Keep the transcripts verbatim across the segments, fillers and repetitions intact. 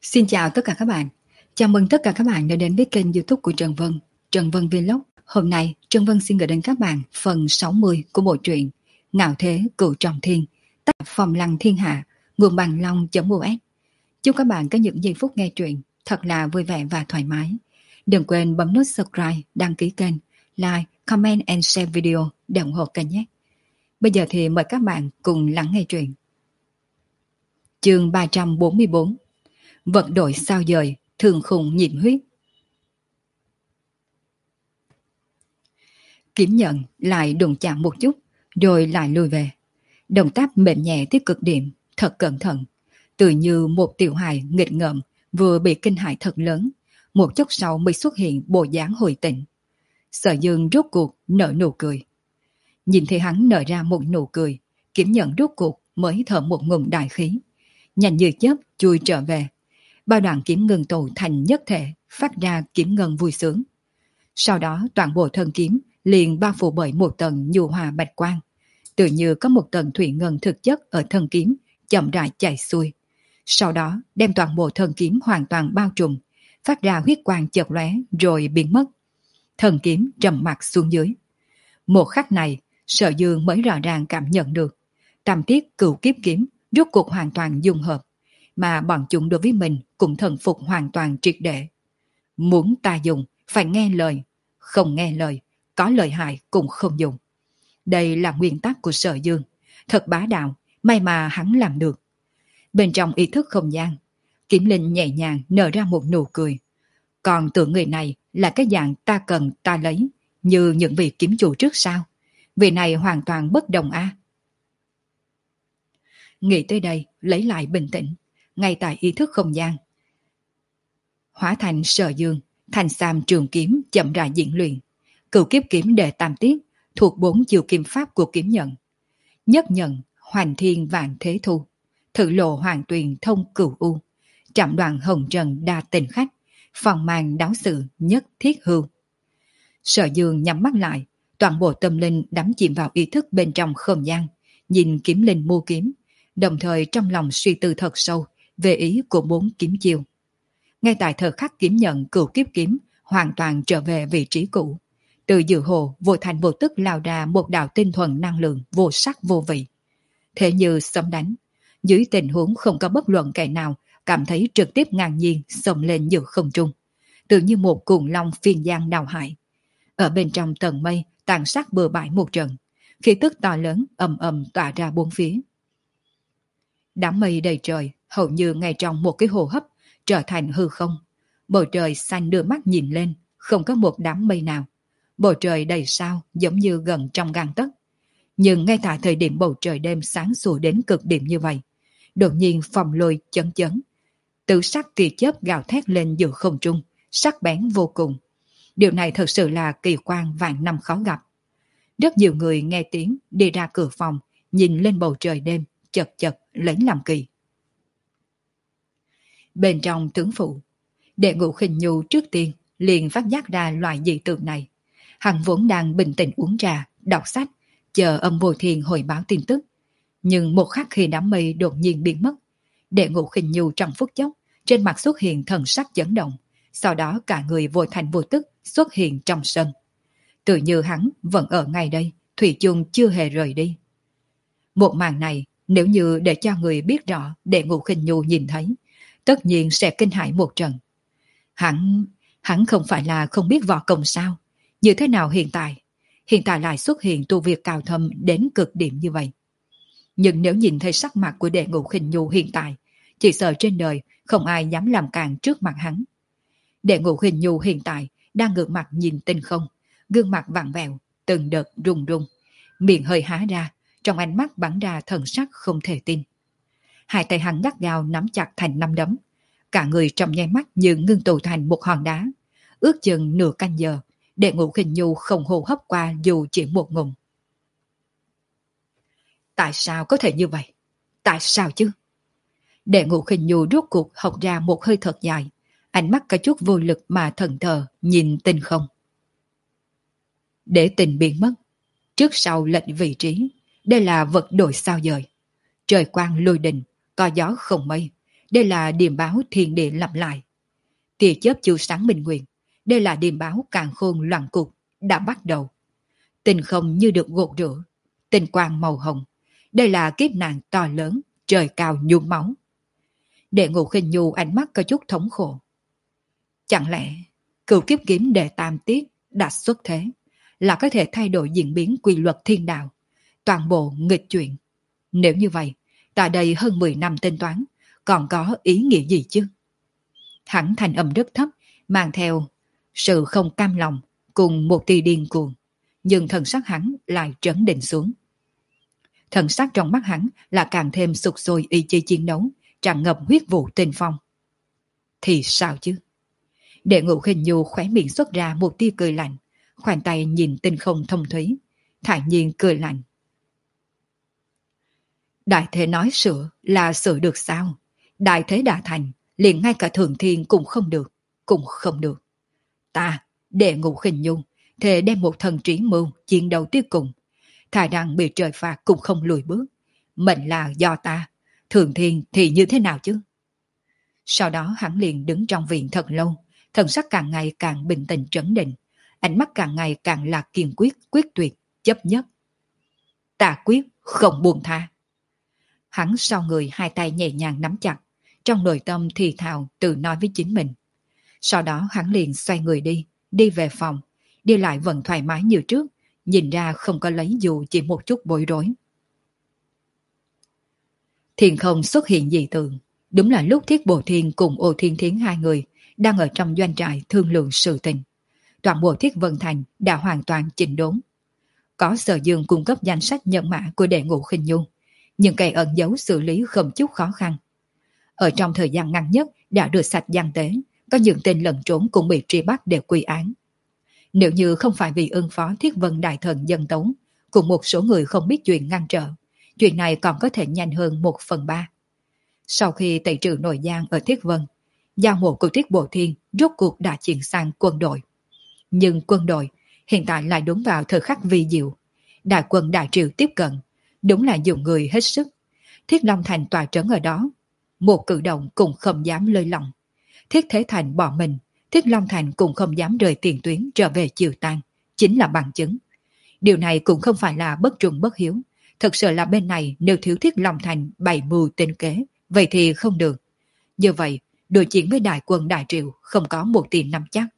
Xin chào tất cả các bạn. Chào mừng tất cả các bạn đã đến với kênh YouTube của Trần Vân, Trần Vân Vlog. Hôm nay, Trần Vân xin gửi đến các bạn phần sáu mươi của bộ truyện Ngạo Thế Cửu Trọng Thiên, tác Phong Lăng Thiên Hạ, nguồn bằng long.us. Chúc các bạn có những giây phút nghe truyện thật là vui vẻ và thoải mái. Đừng quên bấm nút subscribe, đăng ký kênh, like, comment and share video để ủng hộ kênh nhé. Bây giờ thì mời các bạn cùng lắng nghe truyện. Chương ba trăm bốn mươi bốn. Vận đổi sao dời, thường khùng nhiễm huyết. Kiếm nhận lại đụng chạm một chút, rồi lại lùi về. Động tác mềm nhẹ tới cực điểm, thật cẩn thận. Tự như một tiểu hài nghịch ngợm vừa bị kinh hãi thật lớn, một chốc sau mới xuất hiện bộ dáng hồi tỉnh. Sở Dương rốt cuộc nở nụ cười. Nhìn thấy hắn nở ra một nụ cười, Kiếm nhận rốt cuộc mới thở một ngụm đại khí. Nhanh như chớp chui trở về. Bao đoạn kiếm ngân tụ thành nhất thể, phát ra kiếm ngân vui sướng. Sau đó toàn bộ thân kiếm liền bao phủ bởi một tầng nhu hòa bạch quang, tự như có một tầng thủy ngân thực chất ở thân kiếm chậm rãi chảy xuôi. Sau đó đem toàn bộ thân kiếm hoàn toàn bao trùm, phát ra huyết quang chợt lóe rồi biến mất. Thân kiếm trầm mặc xuống dưới. Một khắc này, Sở Dương mới rõ ràng cảm nhận được tam tiết cửu kiếp kiếm rốt cuộc hoàn toàn dung hợp, mà bọn chúng đối với mình cũng thần phục hoàn toàn triệt để. Muốn ta dùng, phải nghe lời. Không nghe lời, có lợi hại cũng không dùng. Đây là nguyên tắc của Sở Dương. Thật bá đạo, may mà hắn làm được. Bên trong ý thức không gian, Kiếm Linh nhẹ nhàng nở ra một nụ cười. Còn tưởng người này là cái dạng ta cần ta lấy, như những vị kiếm chủ trước sao? Vị này hoàn toàn bất đồng a. À? Nghĩ tới đây, lấy lại bình tĩnh. Ngay tại ý thức không gian, hóa thành Sở Dương, thành sam trường kiếm chậm rãi diễn luyện. Cửu kiếp kiếm đệ tam tiết thuộc bốn chiều kiếm pháp của kiếm nhận. Nhất nhận, hoành thiên vạn thế thu, thử lộ hoàng tuyền thông cửu u, chạm đoạn hồng trần đa tình khách, phòng màn đáo sự nhất thiết hưu. Sở Dương nhắm mắt lại, toàn bộ tâm linh đắm chìm vào ý thức bên trong không gian, nhìn Kiếm Linh mua kiếm, đồng thời trong lòng suy tư thật sâu về ý của bốn kiếm chiêu. Ngay tại thời khắc kiếm nhận cửu kiếp kiếm hoàn toàn trở về vị trí cũ, từ dự hồ vô thành vô tức lao ra một đạo tinh thuần năng lượng vô sắc vô vị. Thế như sấm đánh, dưới tình huống không có bất luận kẻ nào cảm thấy trực tiếp ngang nhiên xông lên giữa không trung, tự như một cuồng long phiên giang đào hải. Ở bên trong tầng mây tàn sát bừa bãi một trận, khí tức to lớn ầm ầm tỏa ra bốn phía. Đám mây đầy trời hầu như ngay trong một cái hô hấp trở thành hư không. Bầu trời xanh đưa mắt nhìn lên, không có một đám mây nào. Bầu trời đầy sao giống như gần trong gang tấc. Nhưng ngay tại thời điểm bầu trời đêm sáng sủa đến cực điểm như vậy, đột nhiên phòng lôi chấn chấn. Tự sắc tia chớp gào thét lên giữa không trung, sắc bén vô cùng. Điều này thật sự là kỳ quan vạn năm khó gặp. Rất nhiều người nghe tiếng đi ra cửa phòng, nhìn lên bầu trời đêm, chật chật lấy làm kỳ. Bên trong tướng phủ, Đệ Ngũ Khinh Nhu trước tiên liền phát giác ra loại dị tượng này. Hắn vốn đang bình tĩnh uống trà, đọc sách, chờ Âm Vô Thiên hồi báo tin tức. Nhưng một khắc khi đám mây đột nhiên biến mất, Đệ Ngũ Khinh Nhu trong phút chốc trên mặt xuất hiện thần sắc chấn động, sau đó cả người vô thành vô tức xuất hiện trong sân. Tự như hắn vẫn ở ngay đây, thủy chung chưa hề rời đi. Một màn này nếu như để cho người biết rõ Đệ Ngũ Khinh Nhu nhìn thấy, tất nhiên sẽ kinh hãi một trận. Hắn, hắn không phải là không biết võ công sao? Như thế nào hiện tại? Hiện tại lại xuất hiện tu vi cao thâm đến cực điểm như vậy. Nhưng nếu nhìn thấy sắc mặt của Đệ Ngũ Khinh Nhu hiện tại, chỉ sợ trên đời không ai dám làm càn trước mặt hắn. Đệ Ngũ Khinh Nhu hiện tại đang ngược mặt nhìn tinh không, gương mặt vặn vẹo, từng đợt rung rung, miệng hơi há ra, trong ánh mắt bắn ra thần sắc không thể tin. Hai tay hắn gắt gao nắm chặt thành nắm đấm, cả người trong nháy mắt như ngưng tụ thành một hòn đá. Ước chừng nửa canh giờ, Đệ Ngũ Khinh Nhu không hô hấp qua dù chỉ một ngụm. Tại sao có thể như vậy? Tại sao chứ? Đệ Ngũ Khinh Nhu rốt cuộc hộc ra một hơi thật dài, ánh mắt có chút vô lực mà thần thờ nhìn tinh không. Để tình biến mất, trước sau lệnh vị trí, đây là vật đổi sao dời. Trời quang lôi đình, có gió không mây, Đây là điềm báo thiên địa lặp lại. Tia chớp chiếu sáng minh nguyện. Đây là điềm báo càn khôn loạn cục đã bắt đầu. Tình không như được gột rửa. Tình quang màu hồng. Đây là kiếp nạn to lớn, trời cao nhuốm máu. Đệ Ngũ Khinh Nhu ánh mắt có chút thống khổ. Chẳng lẽ cửu kiếp kiếm đệ tam tiết đã xuất thế, là có thể thay đổi diễn biến quy luật thiên đạo, toàn bộ nghịch chuyển? Nếu như vậy, tại đây hơn mười năm tính toán, còn có ý nghĩa gì chứ? Hắn thành âm rất thấp, mang theo sự không cam lòng cùng một tia điên cuồng, nhưng thần sắc hắn lại trấn định xuống. Thần sắc trong mắt hắn là càng thêm sục sôi ý chí chiến đấu, tràn ngập huyết vụ tinh phong. Thì sao chứ? Đệ Ngũ Khinh Nhu khóe miệng xuất ra một tia cười lạnh, khoanh tay nhìn tinh không thông thúy, thản nhiên cười lạnh. Đại thế nói sửa là sửa được sao? Đại thế đã thành, liền ngay cả thượng thiên cũng không được, cũng không được. Ta, Đệ Ngũ Khinh Nhu, thề đem một thần trí mưu chiến đấu tiếp cùng, thà rằng bị trời phạt cũng không lùi bước. Mệnh là do ta, thượng thiên thì như thế nào chứ? Sau đó hắn liền đứng trong viện thật lâu, thần sắc càng ngày càng bình tĩnh trấn định, ánh mắt càng ngày càng là kiên quyết, quyết tuyệt, chấp nhất. Ta quyết không buông tha. Hắn sau người hai tay nhẹ nhàng nắm chặt, trong nội tâm thì thào tự nói với chính mình. Sau đó hắn liền xoay người đi, đi về phòng, đi lại vẫn thoải mái như trước, nhìn ra không có lấy dù chỉ một chút bối rối. Thiên không xuất hiện dị tượng, đúng là lúc Thiết Bồ Thiên cùng Ô Thiên Thiến hai người đang ở trong doanh trại thương lượng sự tình. Toàn bộ Thiết Vân Thành đã hoàn toàn chỉnh đốn. Có Sở Dương cung cấp danh sách nhân mã của Đệ Ngũ Khinh Nhu, nhưng cây ẩn dấu xử lý không chút khó khăn. Ở trong thời gian ngắn nhất đã được sạch gian tế, có những tên lẫn trốn cũng bị truy bắt để quy án. Nếu như không phải vì ưng phó Thiết Vân Đại Thần dân tấu, cùng một số người không biết chuyện ngăn trở, chuyện này còn có thể nhanh hơn một phần ba. Sau khi tẩy trừ nội giang ở Thiết Vân, giao mộ của Thiết Bộ Thiên rốt cuộc đã chuyển sang quân đội. Nhưng quân đội hiện tại lại đúng vào thời khắc vi diệu. Đại quân Đại Triều tiếp cận, đúng là dùng người hết sức. Thiết Long Thành tòa trấn ở đó, một cử động cũng không dám lơi lỏng. Thiết Thế Thành bỏ mình, Thiết Long Thành cũng không dám rời tiền tuyến trở về chiều tan, chính là bằng chứng. Điều này cũng không phải là bất trung bất hiếu. Thật sự là bên này nếu thiếu Thiết Long Thành bày mưu tính kế, vậy thì không được. Như vậy, đối chiến với đại quân Đại Triệu không có một tiền nắm chắc.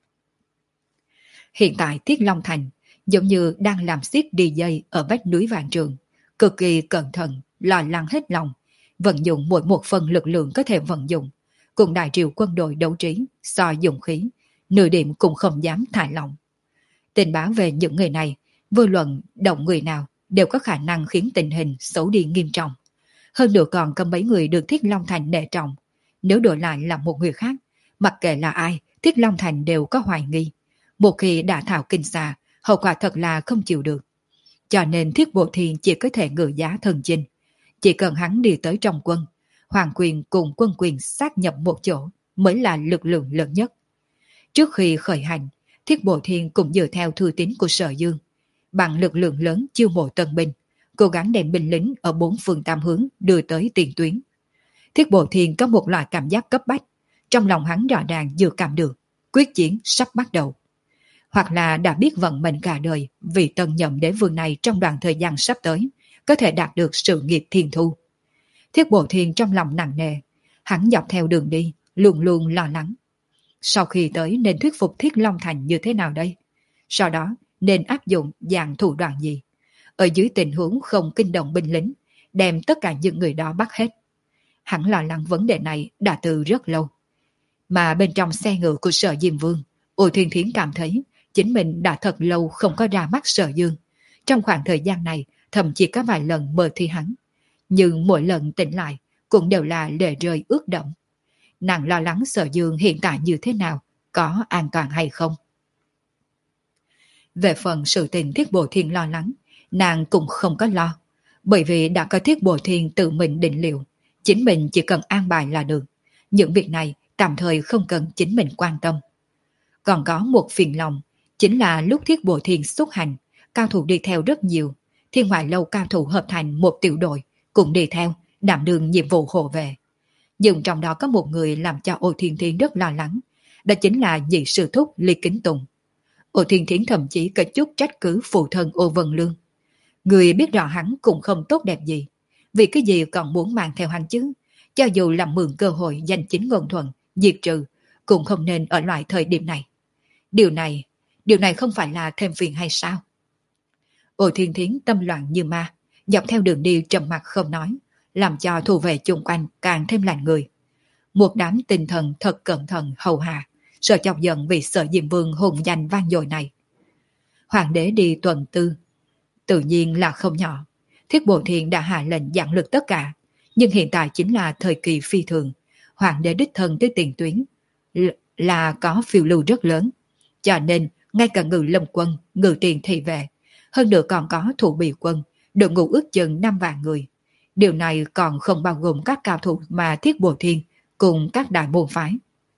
Hiện tại Thiết Long Thành giống như đang làm xiết đi dây ở vách núi Vạn Trường, cực kỳ cẩn thận, lo lắng hết lòng, vận dụng mỗi một phần lực lượng có thể vận dụng, cùng Đại Triệu quân đội đấu trí, so dụng khí, nửa điểm cũng không dám thả lỏng. Tình báo về những người này, vô luận động người nào đều có khả năng khiến tình hình xấu đi nghiêm trọng. Hơn nữa còn có mấy người được Thiết Long Thành nể trọng. Nếu đổi lại là một người khác, mặc kệ là ai, Thiết Long Thành đều có hoài nghi. Một khi đã thảo kinh xa, hậu quả thật là không chịu được. Cho nên Thiết Bộ Thiên chỉ có thể ngự giá thần chinh. Chỉ cần hắn đi tới trong quân, hoàng quyền cùng quân quyền sát nhập một chỗ mới là lực lượng lớn nhất. Trước khi khởi hành, Thiết Bộ Thiên cũng dựa theo thư tín của Sở Dương, bằng lực lượng lớn chiêu mộ tân binh, cố gắng đem binh lính ở bốn phương tam hướng đưa tới tiền tuyến. Thiết Bộ Thiên có một loại cảm giác cấp bách, trong lòng hắn rõ ràng dự cảm được, quyết chiến sắp bắt đầu. Hoặc là đã biết vận mệnh cả đời vì tân nhậm đế vương này trong đoạn thời gian sắp tới, có thể đạt được sự nghiệp thiên thu. Thiết Bộ Thiên trong lòng nặng nề, hắn dọc theo đường đi, luôn luôn lo lắng. Sau khi tới nên thuyết phục Thiết Long Thành như thế nào đây? Sau đó nên áp dụng dạng thủ đoạn gì? Ở dưới tình huống không kinh động binh lính, đem tất cả những người đó bắt hết. Hắn lo lắng vấn đề này đã từ rất lâu. Mà bên trong xe ngựa của Sở Diêm Vương, Ô Thiên Thiến cảm thấy chính mình đã thật lâu không có ra mắt Sở Dương. Trong khoảng thời gian này, thậm chí có vài lần mơ thi hắn. Nhưng mỗi lần tỉnh lại, cũng đều là lệ rơi ướt đẫm. Nàng lo lắng Sở Dương hiện tại như thế nào, có an toàn hay không. Về phần sự tình Thiết Bộ Thiên lo lắng, nàng cũng không có lo. Bởi vì đã có Thiết Bộ Thiên tự mình định liệu, chính mình chỉ cần an bài là được. Những việc này tạm thời không cần chính mình quan tâm. Còn có một phiền lòng, chính là lúc Thiết Bộ Thiên xuất hành, cao thủ đi theo rất nhiều. Thiên Ngoại Lâu cao thủ hợp thành một tiểu đội, cũng đi theo, đảm đương nhiệm vụ hộ vệ. Nhưng trong đó có một người làm cho Ô Thiên Thiến rất lo lắng, đó chính là nhị sư thúc Lý Kính Tùng. Ô Thiên Thiến thậm chí có chút trách cứ phụ thân Ô Vân Lương. Người biết rõ hắn cũng không tốt đẹp gì, vì cái gì còn muốn mang theo hắn chứ, cho dù làm mượn cơ hội giành chính ngôn thuận, diệt trừ, cũng không nên ở loại thời điểm này. Điều này, điều này không phải là thêm phiền hay sao? Ô Thiên Thiến tâm loạn như ma, dọc theo đường đi trầm mặc không nói, làm cho thủ vệ chung quanh càng thêm lạnh người. Một đám tinh thần thật cẩn thận hầu hạ, sợ chọc giận vì sợ Diêm Vương hùng danh vang dội này. Hoàng đế đi tuần tư, tự nhiên là không nhỏ. Thiết Bộ Thiên đã hạ lệnh giảng lực tất cả, nhưng hiện tại chính là thời kỳ phi thường. Hoàng đế đích thân tới tiền tuyến là có phiêu lưu rất lớn, cho nên ngay cả ngự lâm quân, ngự tiền thị vệ, hơn nữa còn có thủ bị quân, đội ngũ ước chừng năm vạn người. Điều này còn không bao gồm các cao thủ mà Thiết Bộ Thiên cùng các đại môn phái.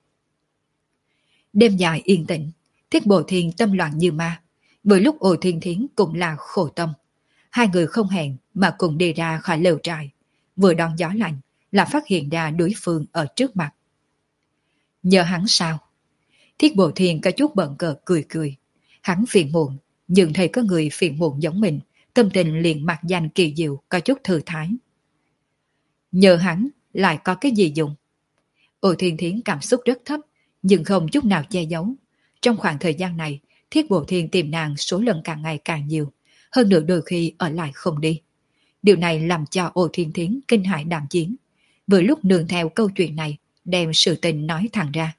Đêm dài yên tĩnh, Thiết Bộ Thiên tâm loạn như ma. Vừa lúc Ô Thiên Thiến cũng là khổ tâm. Hai người không hẹn mà cùng đi ra khỏi lều trại. Vừa đón gió lạnh là phát hiện ra đối phương ở trước mặt. Nhờ hắn sao? Thiết Bộ Thiên có chút bận cờ cười cười. Hắn phiền muộn, nhưng thấy có người phiền muộn giống mình, tâm tình liền mặc danh kỳ diệu, có chút thư thái. Nhờ hắn lại có cái gì dùng? Ô Thiên Thiến cảm xúc rất thấp, nhưng không chút nào che giấu. Trong khoảng thời gian này, Thiết Bộ Thiên tìm nàng số lần càng ngày càng nhiều, hơn nữa đôi khi ở lại không đi. Điều này làm cho Ô Thiên Thiến kinh hãi đảm chiến. Vừa lúc nương theo câu chuyện này, đem sự tình nói thẳng ra.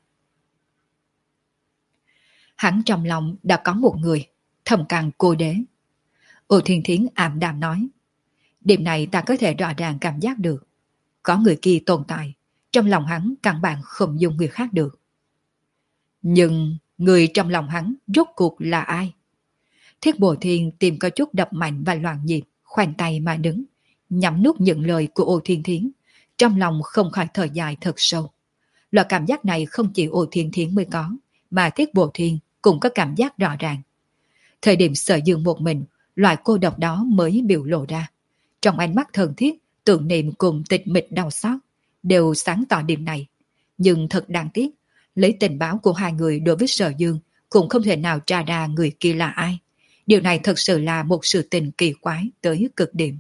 Hắn trong lòng đã có một người, Thầm Càng Cô Đế. Ô Thiên Thiến ảm đạm nói, điểm này ta có thể rõ ràng cảm giác được. Có người kia tồn tại, trong lòng hắn căn bản không dùng người khác được. Nhưng người trong lòng hắn rốt cuộc là ai? Thiết Bộ Thiên tìm có chút đập mạnh và loạn nhịp, khoanh tay mà đứng, nhắm nuốt những lời của Ô Thiên Thiến, trong lòng không khỏi thở dài thật sâu. Loại cảm giác này không chỉ Ô Thiên Thiến mới có, mà Thiết Bộ Thiên cũng có cảm giác rõ ràng. Thời điểm Sở Dương một mình, loại cô độc đó mới biểu lộ ra. Trong ánh mắt thân thiết, tưởng niệm cùng tịch mịch đau xót, đều sáng tỏ điểm này. Nhưng thật đáng tiếc, lấy tình báo của hai người đối với Sở Dương cũng không thể nào tra ra người kia là ai. Điều này thật sự là một sự tình kỳ quái tới cực điểm.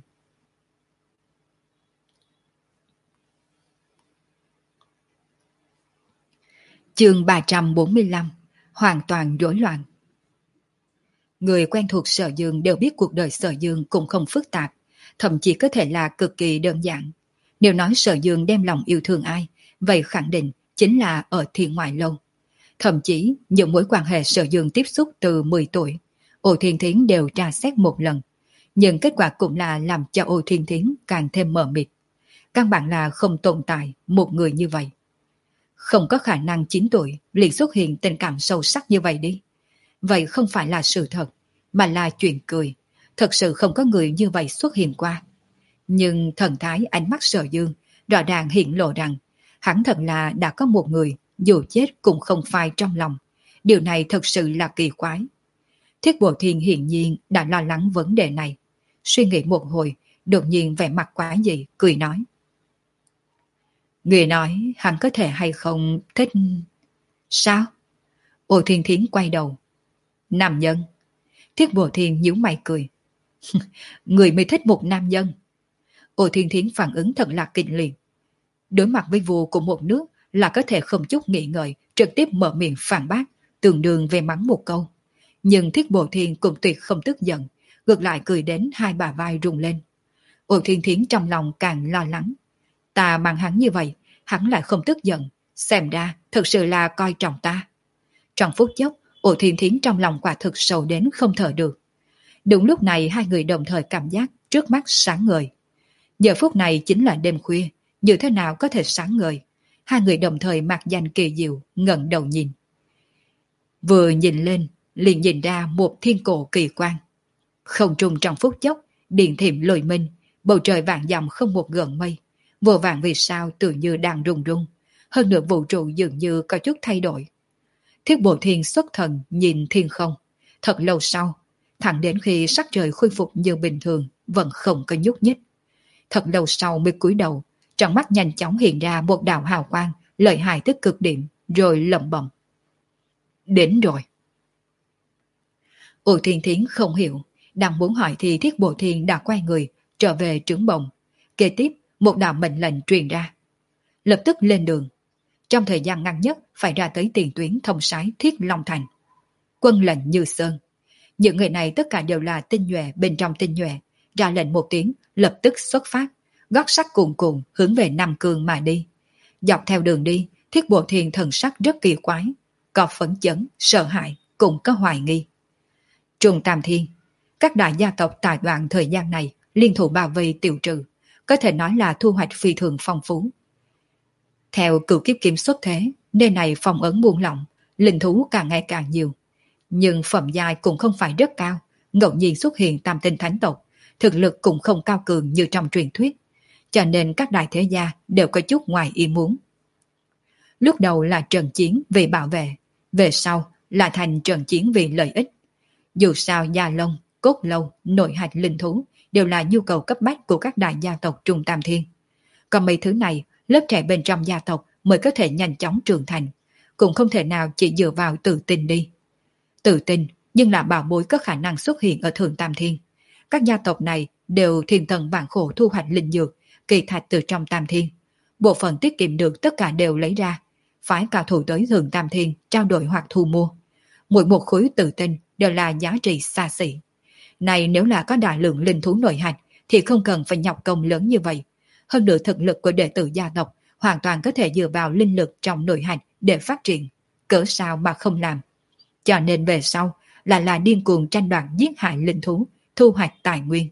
Chương ba trăm bốn mươi lăm. Hoàn toàn rối loạn. Người quen thuộc Sở Dương đều biết cuộc đời Sở Dương cũng không phức tạp, thậm chí có thể là cực kỳ đơn giản. Nếu nói Sở Dương đem lòng yêu thương ai, vậy khẳng định chính là ở Thiên Ngoại Lâu. Thậm chí những mối quan hệ Sở Dương tiếp xúc từ mười tuổi, Ô Thiên Thiến đều tra xét một lần. Nhưng kết quả cũng là làm cho Ô Thiên Thiến càng thêm mờ mịt. Căn bản là không tồn tại một người như vậy. Không có khả năng chín tuổi liền xuất hiện tình cảm sâu sắc như vậy đi. Vậy không phải là sự thật, mà là chuyện cười. Thật sự không có người như vậy xuất hiện qua. Nhưng thần thái ánh mắt Sở Dương rõ ràng hiện lộ rằng hắn thật là đã có một người dù chết cũng không phai trong lòng. Điều này thật sự là kỳ quái. Thiết Bộ Thiên hiển nhiên đã lo lắng vấn đề này. Suy nghĩ một hồi, đột nhiên vẻ mặt quá dị, cười nói. Người nói hắn có thể hay không thích... Sao? Ô Thiên Thiến quay đầu. Nam nhân. Thiết Bộ Thiên nhíu mày cười. Người mới thích một nam nhân. Ô Thiên Thiến phản ứng thật là kinh liệt. Đối mặt với vua của một nước là có thể không chút nghĩ ngợi, trực tiếp mở miệng phản bác, tương đương về mắng một câu. Nhưng Thiết Bộ Thiên cũng tuyệt không tức giận, ngược lại cười đến hai bà vai rung lên. Ô Thiên Thiến trong lòng càng lo lắng. Ta mang hắn như vậy, hắn lại không tức giận, xem ra thật sự là coi trọng ta. Trong phút chốc, Ô Thiên Thiến trong lòng quả thực sầu đến không thở được. Đúng lúc này hai người đồng thời cảm giác trước mắt sáng ngời. Giờ phút này chính là đêm khuya, như thế nào có thể sáng ngời? Hai người đồng thời mặc danh kỳ diệu, ngẩng đầu nhìn. Vừa nhìn lên, liền nhìn ra một thiên cổ kỳ quan. Không trung trong phút chốc, điện thiểm lồi minh, bầu trời vạn dặm không một gợn mây. Vô vàng vì sao tự như đang rung rung, hơn nữa vũ trụ dường như có chút thay đổi. Thiết Bộ Thiên xuất thần nhìn thiên không, thật lâu sau, thẳng đến khi sắc trời khôi phục như bình thường, vẫn không có nhúc nhích. Thật lâu sau mới cúi đầu, Trong mắt nhanh chóng hiện ra một đạo hào quang, lợi hại tới cực điểm, rồi lẩm bẩm. Đến rồi. U Thiên Thiến không hiểu, đang muốn hỏi thì Thiết Bộ Thiên đã quay người, trở về trướng bồng. Kế tiếp, một đạo mệnh lệnh truyền ra. Lập tức lên đường. Trong thời gian ngắn nhất phải ra tới tiền tuyến thông sái Thiết Long Thành. Quân lệnh như sơn. Những người này tất cả đều là tinh nhuệ bên trong tinh nhuệ. Ra lệnh một tiếng, lập tức xuất phát. Gót sắt cuồn cuộn hướng về Nam Cương mà đi. Dọc theo đường đi, Thiết Bộ Thiên thần sắc rất kỳ quái. Có phấn chấn, sợ hãi, cũng có hoài nghi. Trùng Tam Thiên. Các đại gia tộc tại đoạn thời gian này liên thủ bảo vệ tiêu trừ. Có thể nói là thu hoạch phi thường phong phú. Theo Cửu Kiếp Kiếm xuất thế, nơi này phong ấn buông lỏng, linh thú càng ngày càng nhiều. Nhưng phẩm giai cũng không phải rất cao, ngẫu nhiên xuất hiện tam tinh thánh tộc, thực lực cũng không cao cường như trong truyền thuyết, cho nên các đại thế gia đều có chút ngoài ý muốn. Lúc đầu là trận chiến vì bảo vệ, về sau là thành trận chiến vì lợi ích. Dù sao gia lông, cốt lâu, nội hạch linh thú đều là nhu cầu cấp bách của các đại gia tộc Trung Tam Thiên. Còn mấy thứ này, lớp trẻ bên trong gia tộc mới có thể nhanh chóng trưởng thành, cũng không thể nào chỉ dựa vào tự tin đi. Tự tin, nhưng là bảo bối có khả năng xuất hiện ở Thượng Tam Thiên. Các gia tộc này đều thiên thần vạn khổ thu hoạch linh dược, kỳ thạch từ trong Tam Thiên. Bộ phận tiết kiệm được tất cả đều lấy ra, phái cao thủ tới Thượng Tam Thiên trao đổi hoặc thu mua. Mỗi một khối tự tin đều là giá trị xa xỉ. Này nếu là có đại lượng linh thú nội hạch thì không cần phải nhọc công lớn như vậy. Hơn nữa thực lực của đệ tử gia tộc hoàn toàn có thể dựa vào linh lực trong nội hạch để phát triển. Cỡ sao mà không làm. Cho nên về sau là là điên cuồng tranh đoạt giết hại linh thú, thu hoạch tài nguyên.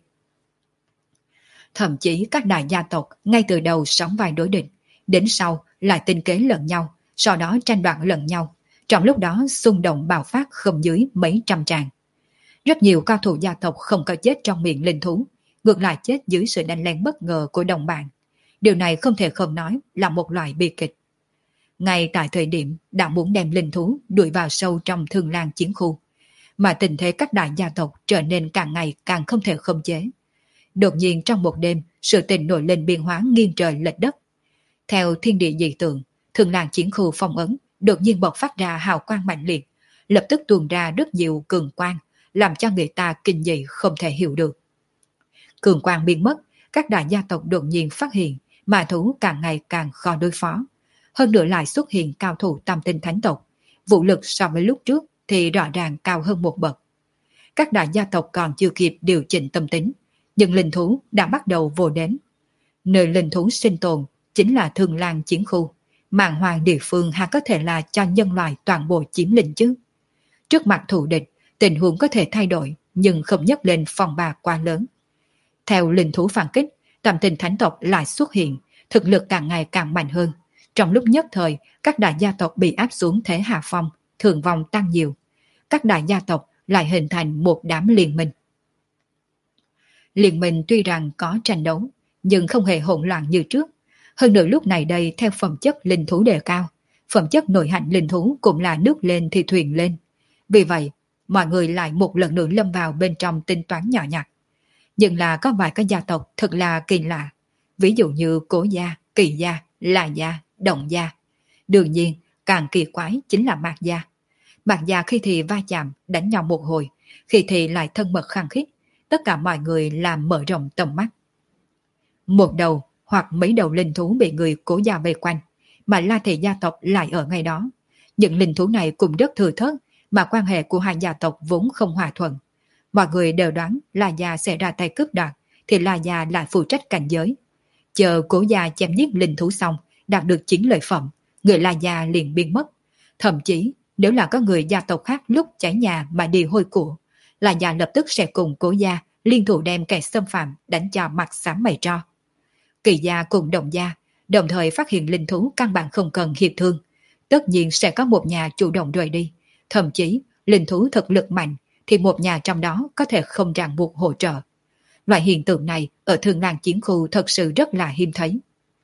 Thậm chí các đại gia tộc ngay từ đầu sóng vai đối địch, đến sau lại tinh kế lẫn nhau, sau đó tranh đoạt lẫn nhau. Trong lúc đó xung động bạo phát không dưới mấy trăm tràng. Rất nhiều cao thủ gia tộc không có chết trong miệng linh thú, ngược lại chết dưới sự đánh lén bất ngờ của đồng bạn. Điều này không thể không nói là một loại bi kịch. Ngay tại thời điểm đã muốn đem linh thú đuổi vào sâu trong Thương Lan chiến khu, mà tình thế các đại gia tộc trở nên càng ngày càng không thể khống chế. Đột nhiên trong một đêm, sự tình nổi lên biến hóa nghiêng trời lệch đất. Theo thiên địa dị tượng, Thương Lan chiến khu phong ấn đột nhiên bộc phát ra hào quang mạnh liệt, lập tức tuôn ra rất nhiều cường quang, làm cho người ta kinh dị không thể hiểu được. Cường quang biến mất, các đại gia tộc đột nhiên phát hiện ma thú càng ngày càng khó đối phó. Hơn nữa lại xuất hiện cao thủ tam tinh thánh tộc, vũ lực so với lúc trước thì rõ ràng cao hơn một bậc. Các đại gia tộc còn chưa kịp điều chỉnh tâm tính, nhưng linh thú đã bắt đầu vô đến. Nơi linh thú sinh tồn chính là Thương Lan chiến khu, màn hoàng địa phương há có thể là cho nhân loại toàn bộ chiếm lĩnh chứ. Trước mặt thù địch, tình huống có thể thay đổi, nhưng không nhấc lên phong ba quá lớn. Theo linh thú phản kích, tam tinh thánh tộc lại xuất hiện, thực lực càng ngày càng mạnh hơn. Trong lúc nhất thời, các đại gia tộc bị áp xuống thế hạ phong, thương vong tăng nhiều. Các đại gia tộc lại hình thành một đám liên minh. Liên minh tuy rằng có tranh đấu, nhưng không hề hỗn loạn như trước. Hơn nữa lúc này đây theo phẩm chất linh thú đề cao, phẩm chất nội hạnh linh thú cũng là nước lên thì thuyền lên. Vì vậy, mọi người lại một lần nữa lâm vào bên trong tính toán nhỏ nhặt. Nhưng là có vài cái gia tộc thật là kỳ lạ, ví dụ như Cố gia, Kỳ gia, La gia, Động gia. Đương nhiên, càng kỳ quái chính là Mạc gia. Mạc gia khi thì va chạm, đánh nhau một hồi, khi thì lại thân mật khăng khít, tất cả mọi người làm mở rộng tầm mắt. Một đầu hoặc mấy đầu linh thú bị người Cố gia vây quanh, mà La thị gia tộc lại ở ngay đó. Những linh thú này cũng rất thừa thớt, mà quan hệ của hai gia tộc vốn không hòa thuận. Mọi người đều đoán La gia sẽ ra tay cướp đoạt, thì La gia lại phụ trách cảnh giới. Chờ Cố gia chém giết linh thú xong, đạt được chiến lợi phẩm, người La gia liền biến mất. Thậm chí, nếu là có người gia tộc khác lúc cháy nhà mà đi hôi của, La gia lập tức sẽ cùng Cố gia liên thủ đem kẻ xâm phạm đánh cho mặt xám mày tro. Kỳ gia cùng Động gia đồng thời phát hiện linh thú căn bản không cần hiệp thương, tất nhiên sẽ có một nhà chủ động rời đi. Thậm chí, linh thú thực lực mạnh thì một nhà trong đó có thể không ràng buộc hỗ trợ. Loại hiện tượng này ở Thương Lan chiến khu thật sự rất là hiếm thấy.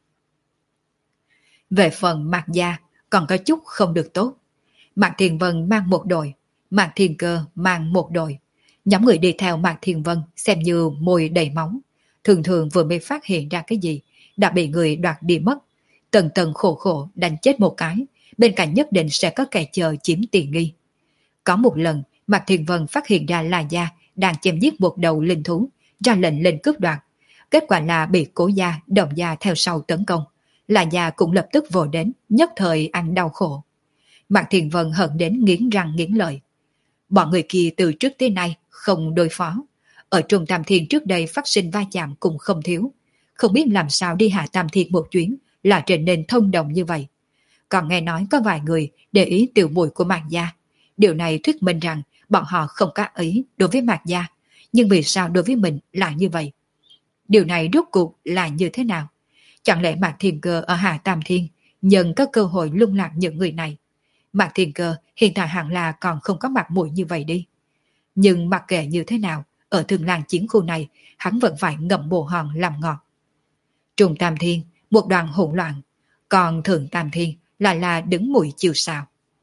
Về phần Mạc gia còn có chút không được tốt. Mạc Thiền Vân mang một đội, Mạc Thiền Cơ mang một đội. Nhóm người đi theo Mạc Thiền Vân xem như môi đầy máu. Thường thường vừa mới phát hiện ra cái gì, đã bị người đoạt đi mất. Tần tần khổ khổ đánh chết một cái, bên cạnh nhất định sẽ có kẻ chờ chiếm tiện nghi. Có một lần, Mạc Thiên Vân phát hiện ra La Gia đang chém giết một đầu linh thú, ra lệnh lên cướp đoạt. Kết quả là bị Cố Gia, Đồng Gia theo sau tấn công. La Gia cũng lập tức vồ đến, nhất thời ăn đau khổ. Mạc Thiên Vân hận đến nghiến răng nghiến lợi. Bọn người kia từ trước tới nay không đối phó. Ở Trung Tam Thiên trước đây phát sinh va chạm cũng không thiếu. Không biết làm sao đi hạ Tam Thiên một chuyến là trở nên thông đồng như vậy. Còn nghe nói có vài người để ý tiểu muội của Mạc Gia. Điều này thuyết minh rằng bọn họ không có ý đối với Mạc Gia. Nhưng vì sao đối với mình lại như vậy? Điều này rốt cuộc là như thế nào? Chẳng lẽ Mạc Thiên Cơ ở Hạ Tam Thiên nhận có cơ hội lung lạc những người này? Mạc Thiên Cơ hiện tại hẳn là còn không có mặt mũi như vậy đi. Nhưng mặc kệ như thế nào, ở Thường Lang chiến khu này, hắn vẫn phải ngậm bồ hòn làm ngọt. Trung Tam Thiên, một đoàn hỗn loạn, còn Thượng Tam Thiên lại là đứng mũi chiều sào.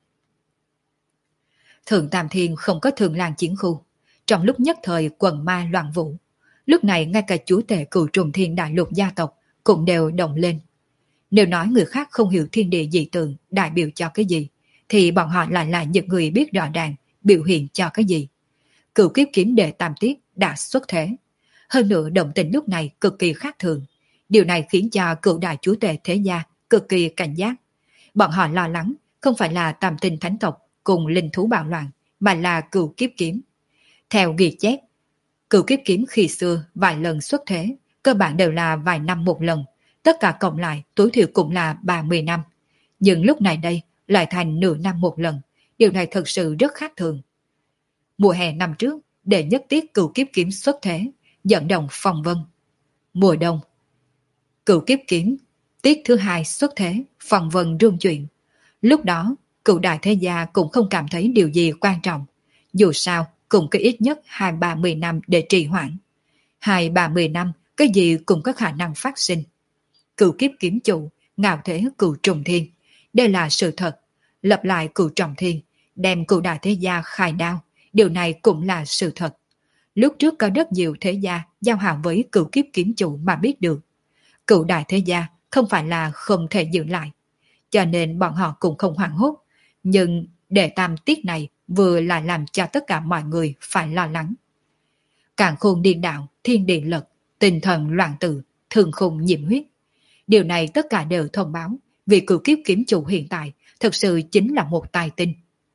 Thượng Tam Thiên không có Thường Lang chiến khu, trong lúc nhất thời quần ma loạn vũ. Lúc này ngay cả chúa tể cửu trùng thiên đại lục gia tộc cũng đều động lên. Nếu nói người khác không hiểu thiên địa dị tượng đại biểu cho cái gì, thì bọn họ lại là những người biết rõ ràng biểu hiện cho cái gì. Cửu kiếp kiếm đệ tam tiết đã xuất thế. Hơn nữa động tình lúc này cực kỳ khác thường. Điều này khiến cho cửu đại chúa tể thế gia cực kỳ cảnh giác. Bọn họ lo lắng không phải là tam tinh thánh tộc cùng linh thú bạo loạn, mà là cửu kiếp kiếm. Theo ghi chép, cửu kiếp kiếm khi xưa vài lần xuất thế, cơ bản đều là vài năm một lần, tất cả cộng lại tối thiểu cũng là ba mươi năm. Nhưng lúc này đây lại thành nửa năm một lần, điều này thật sự rất khác thường. Mùa hè năm trước, đệ nhất tiết cửu kiếp kiếm xuất thế, dẫn động phong vân. Mùa đông, cửu kiếp kiếm tiết thứ hai xuất thế, phong vân rung chuyển. Lúc đó, cửu đại thế gia cũng không cảm thấy điều gì quan trọng. Dù sao, cũng có ít nhất hai ba mươi năm để trì hoãn. Hai ba mươi năm, cái gì cũng có khả năng phát sinh. Cửu kiếp kiếm chủ, ngạo thế cửu trùng thiên. Đây là sự thật. Lập lại cửu trọng thiên, đem cửu đại thế gia khai đao. Điều này cũng là sự thật. Lúc trước có rất nhiều thế gia giao hảo với cửu kiếp kiếm chủ mà biết được. Cửu đại thế gia không phải là không thể giữ lại. Cho nên bọn họ cũng không hoảng hốt. Nhưng đệ tam tiết này vừa là làm cho tất cả mọi người phải lo lắng. Càn khôn điên đạo, thiên địa lật, tinh thần loạn tử, thường khung nhiễm huyết. Điều này tất cả đều thông báo vì cửu kiếp kiếm chủ hiện tại thực sự chính là một tài tinh.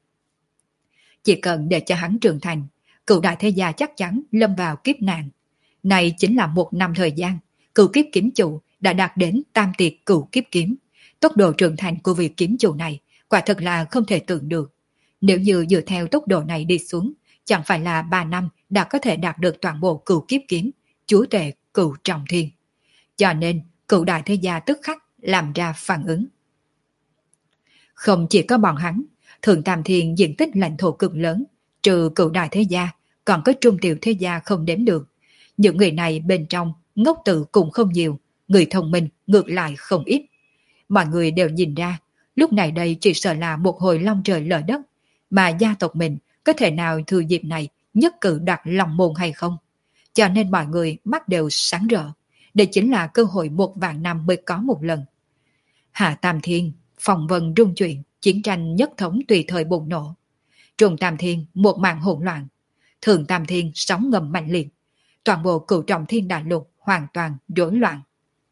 Chỉ cần để cho hắn trưởng thành, cửu đại thế gia chắc chắn lâm vào kiếp nạn. Này chính là một năm thời gian, cửu kiếp kiếm chủ đã đạt đến tam tiệt cửu kiếp kiếm. Tốc độ trưởng thành của vị kiếm chủ này quả thật là không thể tưởng được. Nếu như dựa theo tốc độ này đi xuống, chẳng phải là ba năm đã có thể đạt được toàn bộ cửu kiếp kiếm, chúa tể cửu trọng thiên. Cho nên, cửu đại thế gia tức khắc làm ra phản ứng. Không chỉ có bọn hắn, Thượng Tam Thiên diện tích lãnh thổ cực lớn, trừ cửu đại thế gia, còn có trung tiểu thế gia không đếm được. Những người này bên trong, ngốc tự cũng không nhiều, người thông minh ngược lại không ít. Mọi người đều nhìn ra, lúc này đây chỉ sợ là một hồi long trời lở đất, mà gia tộc mình có thể nào thừa dịp này nhất cử đoạt lòng môn hay không. Cho nên mọi người mắt đều sáng rỡ. Đây chính là cơ hội một vạn năm mới có một lần. Hạ Tam Thiên, phong vân rung chuyển, chiến tranh nhất thống tùy thời bùng nổ. Trung Tam Thiên, một màn hỗn loạn. Thượng Tam Thiên, sóng ngầm mạnh liệt. Toàn bộ cửu trọng thiên đại lục hoàn toàn rối loạn.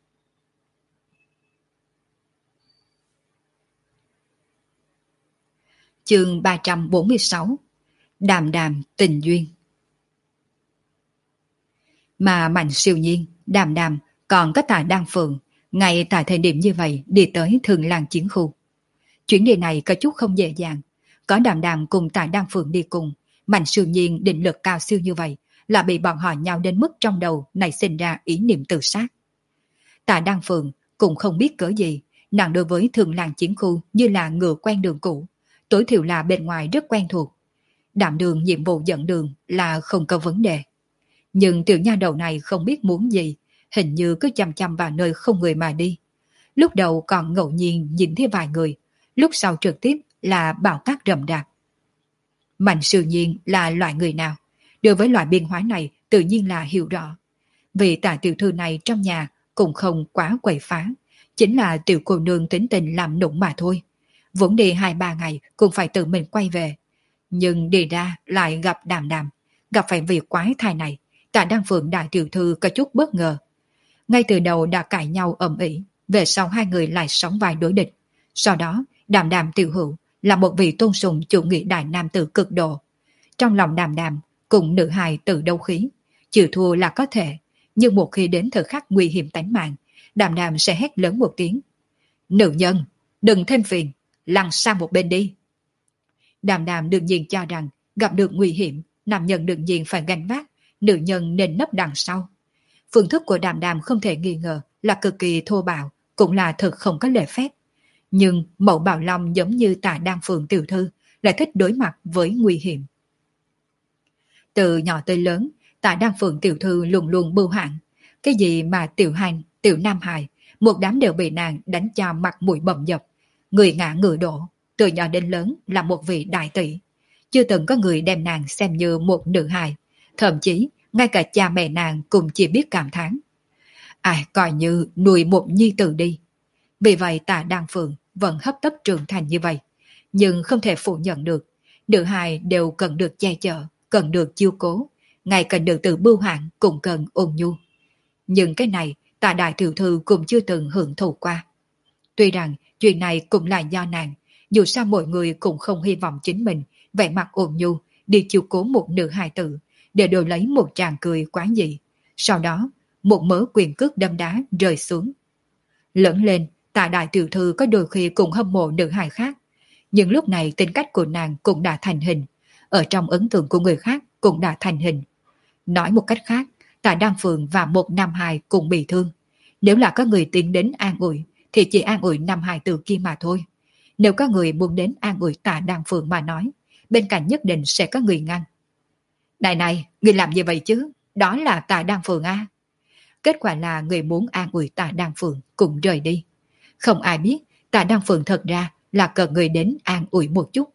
Chương ba trăm bốn mươi sáu. Đàm đàm tình duyên. Mà Mạnh Siêu Nhiên, Đàm đàm còn có Tạ Đan Phượng, ngay tại thời điểm như vậy đi tới Thường Lang chiến khu. Chuyến đi này có chút không dễ dàng. Có Đàm đàm cùng Tạ Đan Phượng đi cùng, Mạnh Siêu Nhiên định lực cao siêu như vậy là bị bọn họ nhào đến mức trong đầu nảy sinh ra ý niệm tự sát. Tạ Đan Phượng cũng không biết cỡ gì, nàng đối với Thường Lang chiến khu như là ngựa quen đường cũ, tối thiểu là bên ngoài rất quen thuộc. Đảm đường nhiệm vụ dẫn đường là không có vấn đề. Nhưng tiểu nha đầu này không biết muốn gì, hình như cứ chăm chăm vào nơi không người mà đi. Lúc đầu còn ngẫu nhiên nhìn thấy vài người, lúc sau trực tiếp là bão cát rầm rạp. Mạnh Siêu Nhiên là loại người nào? Đối với loại biên hóa này tự nhiên là hiểu rõ. Vì Tạ tiểu thư này trong nhà cũng không quá quậy phá, chính là tiểu cô nương tính tình làm nụng mà thôi. Vốn đi hai ba ngày cũng phải tự mình quay về. Nhưng đi ra lại gặp Đàm Đàm, gặp phải việc quái thai này, Tạ Đăng Phượng đại tiểu thư có chút bất ngờ. Ngay từ đầu đã cãi nhau ầm ĩ, về sau hai người lại sóng vai đối địch. Sau đó, Đàm Đàm tiểu hữu là một vị tôn sùng chủ nghĩa đại nam tử cực độ. Trong lòng Đàm Đàm cùng nữ hài tự đấu khí, chịu thua là có thể, nhưng một khi đến thời khắc nguy hiểm tánh mạng, Đàm Đàm sẽ hét lớn một tiếng: "Nữ nhân, đừng thêm phiền, lăn sang một bên đi." Đàm Đàm đương nhiên cho rằng gặp được nguy hiểm, nam nhân đương nhiên phải gánh vác, nữ nhân nên nấp đằng sau. Phương thức của Đàm Đàm không thể nghi ngờ là cực kỳ thô bạo, cũng là thật không có lễ phép. Nhưng Mậu Bảo Long giống như Tạ Đan Phượng tiểu thư lại thích đối mặt với nguy hiểm. Từ nhỏ tới lớn, Tạ Đan Phượng tiểu thư luôn luôn bưu hãn. Cái gì mà tiểu hành, tiểu nam hài, một đám đều bị nàng đánh cho mặt mũi bầm dập, người ngã ngựa đổ. Từ nhỏ đến lớn là một vị đại tỷ, chưa từng có người đem nàng xem như một nữ hài, thậm chí ngay cả cha mẹ nàng cũng chỉ biết cảm thán: ai coi như nuôi một nhi tử đi. Vì vậy Tạ Đan Phượng vẫn hấp tấp trưởng thành như vậy, nhưng không thể phủ nhận được, nữ hài đều cần được che chở, cần được chiêu cố, ngay cả nữ tử bưu hãn cũng cần ôn nhu. Nhưng cái này Tạ đại tiểu thư cũng chưa từng hưởng thụ qua. Tuy rằng chuyện này cũng là do nàng, dù sao mọi người cũng không hy vọng chính mình vẻ mặt ôn nhu đi chiêu cố một nữ hài tử để đổi lấy một tràng cười quá dị. Sau đó một mớ quyền cước đâm đá rơi xuống. Lớn lên, Tạ đại tiểu thư có đôi khi cũng hâm mộ nữ hài khác, nhưng lúc này tính cách của nàng cũng đã thành hình, ở trong ấn tượng của người khác cũng đã thành hình. Nói một cách khác, Tạ Đan Phượng và một nam hài cùng bị thương. Nếu là có người tiến đến an ủi thì chỉ an ủi nam hài tử kia mà thôi. Nếu có người muốn đến an ủi Tạ Đan Phượng mà nói, bên cạnh nhất định sẽ có người ngăn. Này này, người làm gì vậy chứ? Đó là Tạ Đan Phượng a. Kết quả là người muốn an ủi Tạ Đan Phượng cũng rời đi. Không ai biết Tạ Đan Phượng thật ra là cần người đến an ủi một chút.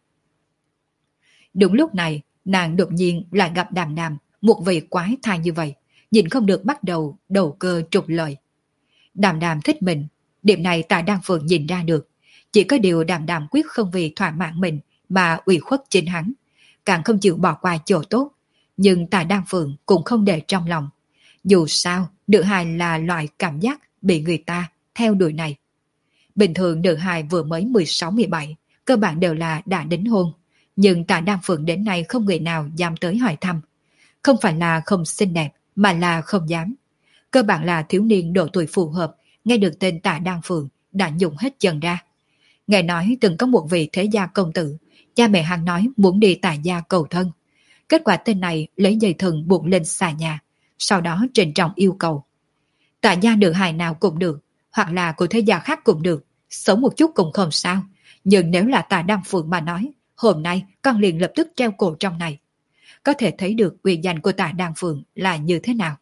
Đúng lúc này, nàng đột nhiên lại gặp Đàm Đàm, một vị quái thai như vậy, nhìn không được bắt đầu đầu cơ trục lợi. Đàm Đàm thích mình, điểm này Tạ Đan Phượng nhìn ra được. Chỉ có điều Đàm Đàm quyết không vì thỏa mãn mình mà ủy khuất trên hắn, càng không chịu bỏ qua chỗ tốt. Nhưng Tạ Đan Phượng cũng không để trong lòng. Dù sao, nữ hài là loại cảm giác bị người ta theo đuổi này. Bình thường nữ hài vừa mới mười sáu mười bảy, cơ bản đều là đã đính hôn. Nhưng Tạ Đan Phượng đến nay không người nào dám tới hỏi thăm. Không phải là không xinh đẹp, mà là không dám. Cơ bản là thiếu niên độ tuổi phù hợp, nghe được tên Tạ Đan Phượng đã nhung hết chân ra. Nghe nói từng có một vị thế gia công tử, cha mẹ hắn nói muốn đi Tạ gia cầu thân. Kết quả tên này lấy dây thừng buộc lên xà nhà, sau đó trịnh trọng yêu cầu: Tạ gia nữ hài nào cũng được, hoặc là của thế gia khác cũng được, sống một chút cũng không sao. Nhưng nếu là Tạ Đan Phượng mà nói, hôm nay con liền lập tức treo cổ trong này. Có thể thấy được uy danh của Tạ Đan Phượng là như thế nào.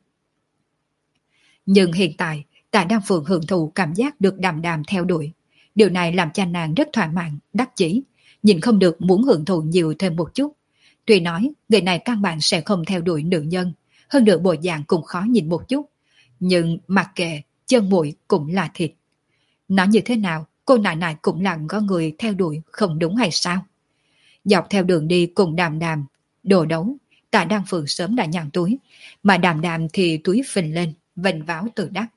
Nhưng hiện tại, Tạ Đan Phượng hưởng thụ cảm giác được Đàm Đàm theo đuổi. Điều này làm cho nàng rất thỏa mãn, đắc chí, nhìn không được muốn hưởng thụ nhiều thêm một chút. Tuy nói, người này căn bản sẽ không theo đuổi nữ nhân, hơn nữa bộ dạng cũng khó nhìn một chút. Nhưng mặc kệ, chân mũi cũng là thịt. Nói như thế nào, cô nại nại cũng là có người theo đuổi, không đúng hay sao? Dọc theo đường đi cùng Đàm Đàm đồ đấu, Tạ Đan Phượng sớm đã nhàn túi, mà Đàm Đàm thì túi phình lên, vênh váo tự đắc.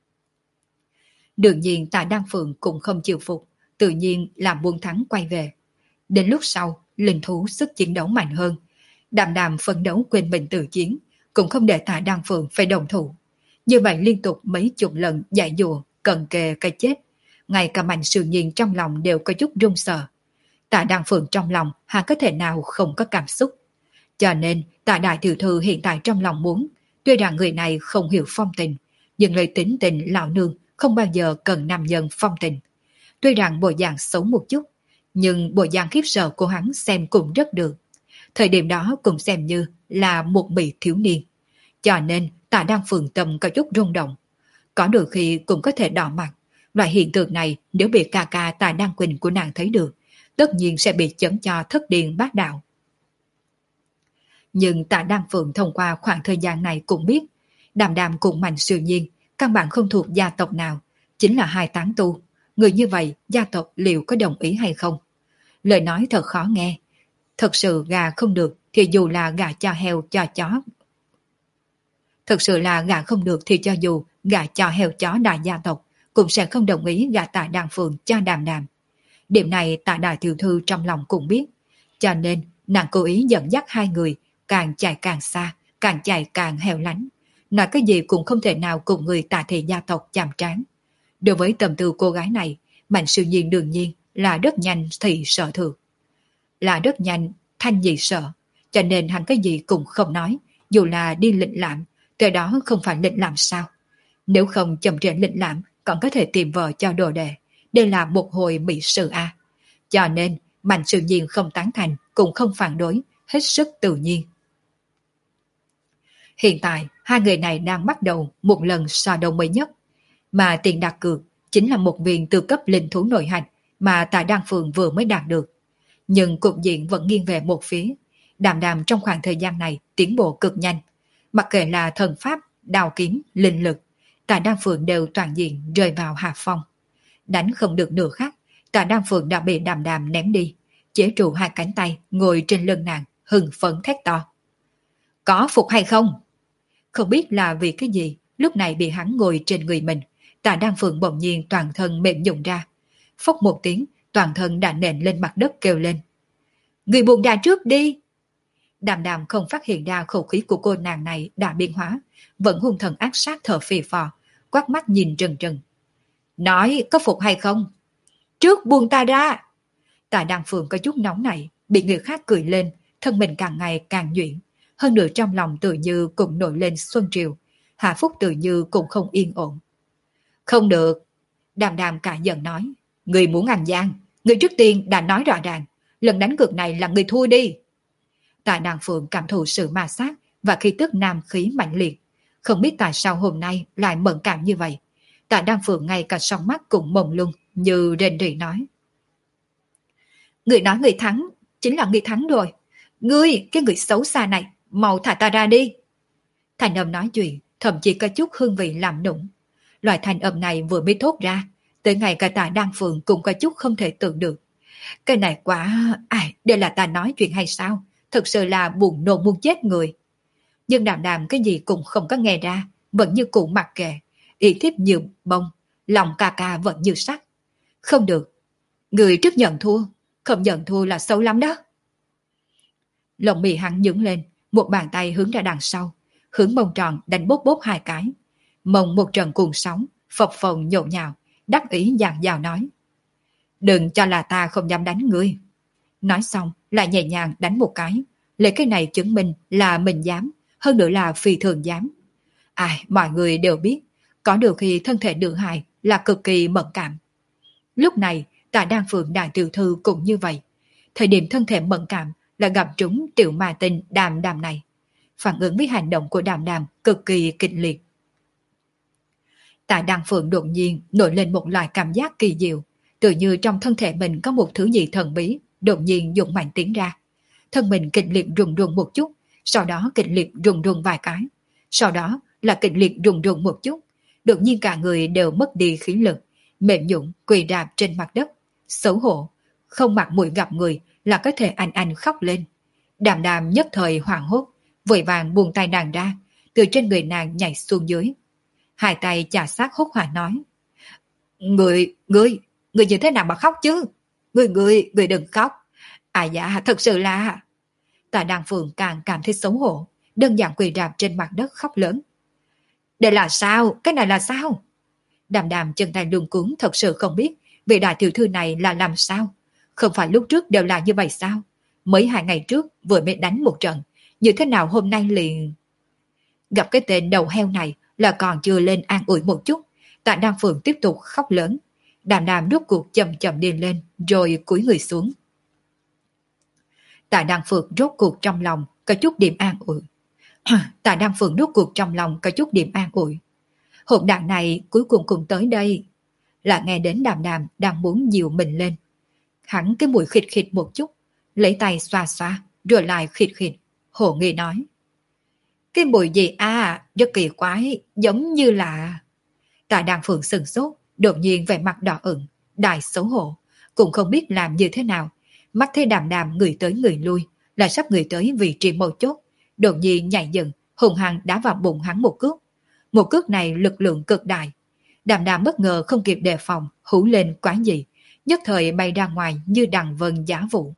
Đương nhiên Tạ Đan Phượng cũng không chịu phục, tự nhiên làm buông thắng quay về. Đến lúc sau, linh thú sức chiến đấu mạnh hơn. Đàm Đàm phấn đấu quên mình tự chiến, cũng không để Tạ Đan Phượng phải đồng thủ. Như vậy liên tục mấy chục lần dạy dùa, cận kề cái chết. Ngay cả Mạnh Sương Nhiên trong lòng đều có chút run sợ. Tạ Đan Phượng trong lòng hà có thể nào không có cảm xúc. Cho nên Tạ đại tiểu thư hiện tại trong lòng muốn, tuy rằng người này không hiểu phong tình, nhưng lời tính tình lão nương không bao giờ cần nam nhân phong tình. Tuy rằng bộ dạng xấu một chút, nhưng bộ dạng khiếp sợ của hắn xem cũng rất được. Thời điểm đó cũng xem như là một mỹ thiếu niên. Cho nên Tạ Đan Phượng tâm có chút rung động. Có đôi khi cũng có thể đỏ mặt. Loại hiện tượng này nếu bị ca ca Tạ Đan Quỳnh của nàng thấy được, tất nhiên sẽ bị chấn cho thất điên bát đạo. Nhưng Tạ Đan Phượng thông qua khoảng thời gian này cũng biết, Đàm Đàm cùng Mạnh Sương Nhiên căn bản không thuộc gia tộc nào, chính là hai tán tu. Người như vậy gia tộc liệu có đồng ý hay không? Lời nói thật khó nghe. Thật sự gà không được thì dù là gà cho heo cho chó. Thật sự là gà không được thì cho dù gà cho heo chó đại gia tộc cũng sẽ không đồng ý gà Tạ Đan Phượng cho Đàm Đàm. Điểm này Tạ đại tiểu thư trong lòng cũng biết, cho nên nàng cố ý dẫn dắt hai người càng chạy càng xa, càng chạy càng hẻo lánh. Nói cái gì cũng không thể nào cùng người Tạ thị gia tộc chạm trán. Đối với tâm tư cô gái này, Mạnh Siêu Nhiên đương nhiên là rất nhanh thì sợ thường. Là rất nhanh thanh dị sợ, cho nên hắn cái gì cũng không nói, dù là đi lịch lãm, tới đó không phải lịch lãm sao. Nếu không chậm trễ lịch lãm còn có thể tìm vợ cho đồ đệ, đây là một hồi mỹ sự a. Cho nên Mạnh Siêu Nhiên không tán thành cũng không phản đối, hết sức tự nhiên. Hiện tại hai người này đang bắt đầu một lần so đấu mới nhất, mà tiền đặt cược chính là một viên từ cấp linh thú nội hành mà Tạ Đan Phượng vừa mới đạt được. Nhưng cục diện vẫn nghiêng về một phía. Đàm Đàm trong khoảng thời gian này tiến bộ cực nhanh, mặc kệ là thần pháp, đao kiếm, linh lực, Tạ Đan Phượng đều toàn diện rơi vào hạ phong. Đánh không được nửa khắc, Tạ Đan Phượng đã bị Đàm Đàm ném đi, chế trụ hai cánh tay ngồi trên lưng nàng, hưng phấn thét to. Có phục hay không? Không biết là vì cái gì, lúc này bị hắn ngồi trên người mình, Tạ Đan Phượng bỗng nhiên toàn thân mềm nhũn ra. Phốc một tiếng, toàn thân đã nện lên mặt đất kêu lên. Người buông ra trước đi! Đàm Đàm không phát hiện ra khẩu khí của cô nàng này đã biến hóa, vẫn hung thần ác sát thở phì phò, quát mắt nhìn trừng trừng. Nói có phục hay không? Trước buông ta ra! Tạ Đan Phượng có chút nóng này, bị người khác cười lên, thân mình càng ngày càng nhuyễn. Hơn nữa trong lòng tự như cũng nổi lên xuân triều, Hạ Phúc tự như cũng không yên ổn. Không được! Đàm Đàm cả giận nói. Người muốn ăn gian, người trước tiên đã nói rõ ràng, lần đánh cược này là người thua đi. Tạ Đan Phượng cảm thụ sự ma sát và khí tức nam khí mạnh liệt, không biết tại sao hôm nay lại mẫn cảm như vậy. Tạ Đan Phượng ngay cả sóng mắt cũng mông lung, như rên rỉ nói. Người nói người thắng, chính là người thắng rồi. Ngươi, cái người xấu xa này, mau thả ta ra đi. Thành âm nói chuyện, thậm chí có chút hương vị làm nũng. Loại thành âm này vừa mới thốt ra, tới ngày cả Tạ Đan Phượng cũng có chút không thể tưởng được. Cái này quá... Ai, đây là ta nói chuyện hay sao? Thực sự là buồn nôn muốn chết người. Nhưng Đàm Đàm cái gì cũng không có nghe ra, vẫn như cụ mặc kệ, ý thiếp như bông, lòng ca ca vẫn như sắt. Không được, người trước nhận thua, không nhận thua là xấu lắm đó. Lồng mì hắn nhướng lên, một bàn tay hướng ra đằng sau, hướng mông tròn đánh bốp bốp hai cái. Mông một trận cuồng sóng, phập phồng nhộn nhào, đắc ý dàn dào nói. Đừng cho là ta không dám đánh ngươi. Nói xong lại nhẹ nhàng đánh một cái, lấy cái này chứng minh là mình dám, hơn nữa là phi thường dám. Ai, mọi người đều biết, có được khi thân thể nữ hài là cực kỳ mẫn cảm. Lúc này, Tạ Đan Phượng đại tiểu thư cũng như vậy. Thời điểm thân thể mẫn cảm là gặp trúng tiểu ma tinh Đàm Đàm này. Phản ứng với hành động của Đàm Đàm cực kỳ kịch liệt. Tạ Đan Phượng đột nhiên nổi lên một loại cảm giác kỳ diệu, tự như trong thân thể mình có một thứ gì thần bí, đột nhiên dùng mạnh tiến ra. Thân mình kịch liệt rùng rùng một chút, sau đó kịch liệt rùng rùng vài cái, sau đó là kịch liệt rùng rùng một chút, đột nhiên cả người đều mất đi khí lực, mềm nhũn quỳ đạp trên mặt đất, xấu hổ, không mặt mũi gặp người là có thể anh anh khóc lên. Đàm Đàm nhất thời hoảng hốt, vội vàng buông tay nàng ra, từ trên người nàng nhảy xuống dưới. Hai tay chà sát hốt hoảng nói. Người, người, người như thế nào mà khóc chứ? Người, người, người đừng khóc. À dạ, thật sự là... Tạ Đan Phượng càng cảm thấy xấu hổ, đơn giản quỳ rạp trên mặt đất khóc lớn. Đây là sao? Cái này là sao? Đàm Đàm chân tay luống cuống thật sự không biết vị đại tiểu thư này là làm sao. Không phải lúc trước đều là như vậy sao? Mấy hai ngày trước vừa mới đánh một trận, như thế nào hôm nay liền... Gặp cái tên đầu heo này là còn chưa lên an ủi một chút, Tạ Đan Phượng tiếp tục khóc lớn. Đàm Đàm rốt cuộc chậm chậm đi lên, rồi cúi người xuống. Tạ Đan Phượng rốt cuộc trong lòng có chút điểm an ủi. Tạ Đan Phượng rốt cuộc trong lòng có chút điểm an ủi. Hỗn đàn này cuối cùng cũng tới đây. Là nghe đến Đàm Đàm đang muốn dìu mình lên. Hắn cái mũi khịt khịt một chút, lấy tay xoa xoa, rồi lại khịt khịt, hồ nghi nói. Cái mùi gì à, rất kỳ quái, giống như là... Tạ Đan Phượng sừng sốt, đột nhiên vẻ mặt đỏ ửng, đại xấu hổ, cũng không biết làm như thế nào. Mắt thấy Đàm Đàm người tới người lui, là sắp người tới vị trí mấu chốt, đột nhiên nhảy dựng, hùng hăng đá vào bụng hắn một cước. Một cước này lực lượng cực đại. Đàm Đàm bất ngờ không kịp đề phòng, hú lên quái dị, nhất thời bay ra ngoài như đằng vân giá vũ.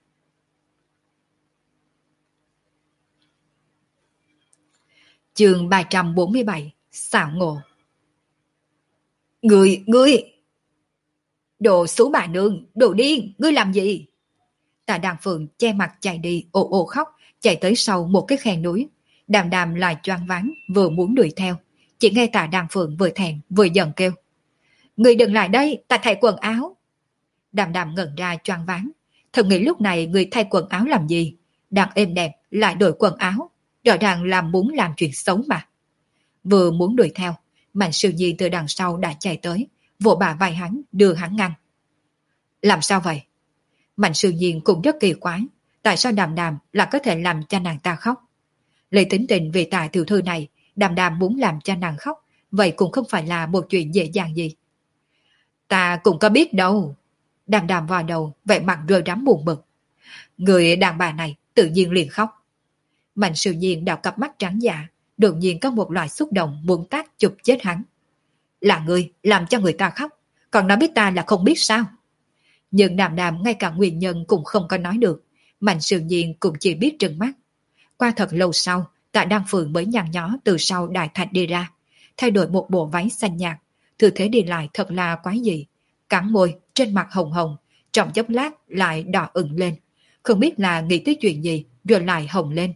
Chương ba trăm bốn mươi bảy, xảo ngộ. Ngươi, ngươi! Đồ xú bà nương, đồ điên, ngươi làm gì? Tạ Đan Phượng che mặt chạy đi, ồ ồ khóc, chạy tới sau một cái khe núi. Đàm Đàm lại choáng váng, vừa muốn đuổi theo. Chỉ nghe Tạ Đan Phượng vừa thẹn vừa giận kêu: Ngươi đừng lại đây, ta thay quần áo. Đàm Đàm ngẩn ra choáng váng, thầm nghĩ lúc này người thay quần áo làm gì? Đang êm đẹp lại đổi quần áo, rõ ràng làm muốn làm chuyện xấu mà. Vừa muốn đuổi theo, Mạnh Siêu Nhi từ đằng sau đã chạy tới, vỗ bả vai hắn, đưa hắn ngăn. Làm sao vậy? Mạnh Siêu Nhi cũng rất kỳ quái, tại sao Đàm Đàm là có thể làm cho nàng ta khóc? Lấy tính tình vì tài tiểu thư này, Đàm Đàm muốn làm cho nàng khóc, vậy cũng không phải là một chuyện dễ dàng gì. Ta cũng có biết đâu. Đàm Đàm vào đầu, vẻ mặt rơi rắm buồn bực. Người đàn bà này tự nhiên liền khóc. Mạnh Siêu Nhiên đào cặp mắt trắng dạ, đột nhiên có một loại xúc động muốn tác chụp chết hắn. Là ngươi làm cho người ta khóc, còn nói biết ta là không biết sao? Nhưng Đàm Đàm ngay cả nguyên nhân cũng không có nói được, Mạnh Siêu Nhiên cũng chỉ biết trừng mắt. Qua thật lâu sau, Tạ Đan Phượng mới nhăn nhó từ sau đại thạch đi ra, thay đổi một bộ váy xanh nhạt, tư thế đi lại thật là quái dị, cắn môi, trên mặt hồng hồng, trong chốc lát lại đỏ ửng lên, không biết là nghĩ tới chuyện gì rồi lại hồng lên.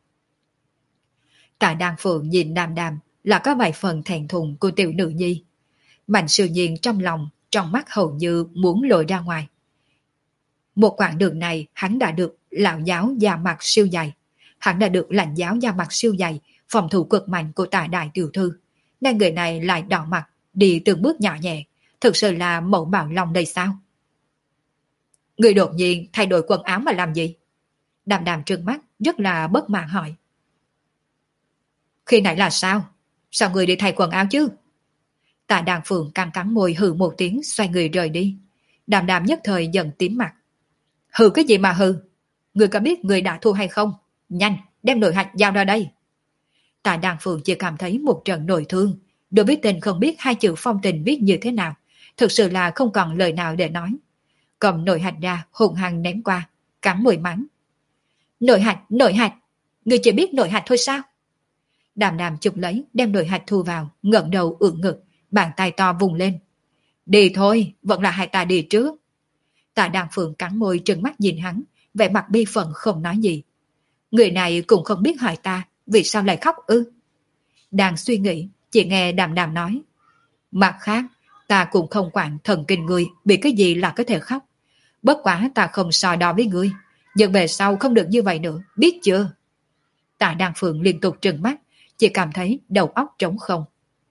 Tạ Đan Phượng nhìn Đàm Đàm là có vài phần thẹn thùng của tiểu nữ nhi. Mạnh Siêu Nhiên trong lòng, trong mắt hầu như muốn lội ra ngoài. Một quãng đường này hắn đã được lão giáo da mặt siêu dày, hắn đã được lãnh giáo da mặt siêu dày, phòng thủ cực mạnh của Tạ đại tiểu thư, nên người này lại đỏ mặt, đi từng bước nhỏ nhẹ, thực sự là mẫu bảo lòng đây sao? Người đột nhiên thay đổi quần áo mà làm gì? Đàm Đàm trừng mắt, rất là bất mãn hỏi. Khi nãy là sao? Sao người đi thay quần áo chứ? Tạ Đan Phượng căng cắn môi hừ một tiếng, xoay người rời đi. Đàm Đàm nhất thời giận tím mặt. Hừ cái gì mà hừ? Người có biết người đã thua hay không? Nhanh, đem nồi hạch giao ra đây. Tạ Đan Phượng chỉ cảm thấy một trận nổi thương, đối với tình không biết hai chữ phong tình viết như thế nào, thực sự là không còn lời nào để nói. Cầm nồi hạch ra, hùng hăng ném qua, cắn môi mắng. Nồi hạch, nồi hạch, người chỉ biết nồi hạch thôi sao? Đàm Đàm chụp lấy, đem nồi hạch thu vào, ngẩng đầu ưỡn ngực, bàn tay to vùng lên. Đi thôi, vẫn là hai ta đi trước. Tạ Đan Phượng cắn môi trừng mắt nhìn hắn, vẻ mặt bi phận không nói gì. Người này cũng không biết hỏi ta, vì sao lại khóc ư? Đang suy nghĩ, chỉ nghe Đàm Đàm nói. Mặt khác, ta cũng không quản thần kinh người bị cái gì là có thể khóc. Bất quá ta không so đo với ngươi, nhưng về sau không được như vậy nữa, biết chưa? Tạ Đan Phượng liên tục trừng mắt, chỉ cảm thấy đầu óc trống không.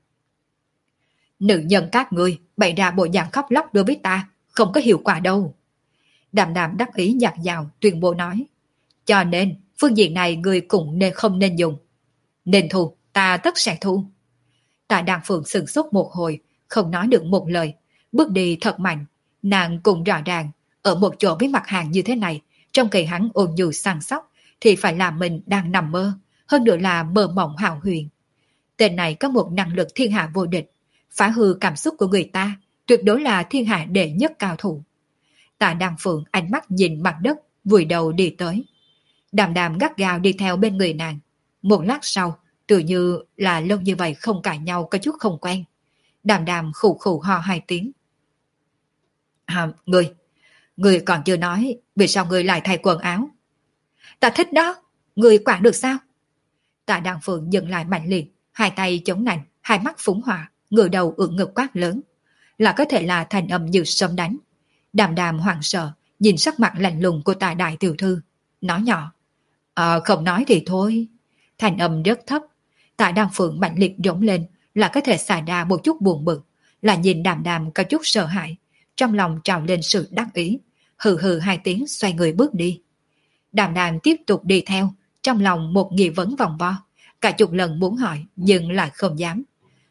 Nữ nhân các ngươi bày ra bộ dạng khóc lóc đối với ta, không có hiệu quả đâu. Đàm Đàm đắc ý nhạt dào tuyên bố nói. Cho nên, phương diện này ngươi cũng nên không nên dùng. Nên thu, ta tất sẽ thu. Tạ Đan Phượng sừng sốt một hồi, không nói được một lời, bước đi thật mạnh. Nàng cũng rõ ràng, ở một chỗ với mặt hàng như thế này, trong kỳ hắn ôn nhu săn sóc, thì phải là mình đang nằm mơ, hơn nữa là mơ mộng hão huyền. Tên này có một năng lực thiên hạ vô địch, phá hư cảm xúc của người ta, tuyệt đối là thiên hạ đệ nhất cao thủ. Tạ Đan Phượng ánh mắt nhìn mặt đất, vùi đầu đi tới. Đàm Đàm gắt gao đi theo bên người nàng. Một lát sau, tự như là lâu như vậy không cãi nhau có chút không quen. Đàm Đàm khủ khủ ho hai tiếng. À, ngươi, ngươi còn chưa nói, vì sao ngươi lại thay quần áo? Ta thích đó, ngươi quản được sao? Tạ Đan Phượng dừng lại mạnh liệt, hai tay chống nạnh, hai mắt phúng hỏa, ngửa đầu ưỡn ngực quát lớn, là có thể là thành âm như sấm đánh. Đàm Đàm hoảng sợ, nhìn sắc mặt lạnh lùng của Tạ đại tiểu thư, nói nhỏ. Ờ, không nói thì thôi. Thành âm rất thấp. Tạ Đan Phượng mạnh liệt rống lên, là có thể xài ra một chút buồn bực, là nhìn Đàm Đàm có chút sợ hãi, trong lòng trào lên sự đắc ý, hừ hừ hai tiếng xoay người bước đi. Đàm Đàm tiếp tục đi theo, trong lòng một nghi vấn vòng vo, cả chục lần muốn hỏi nhưng lại không dám.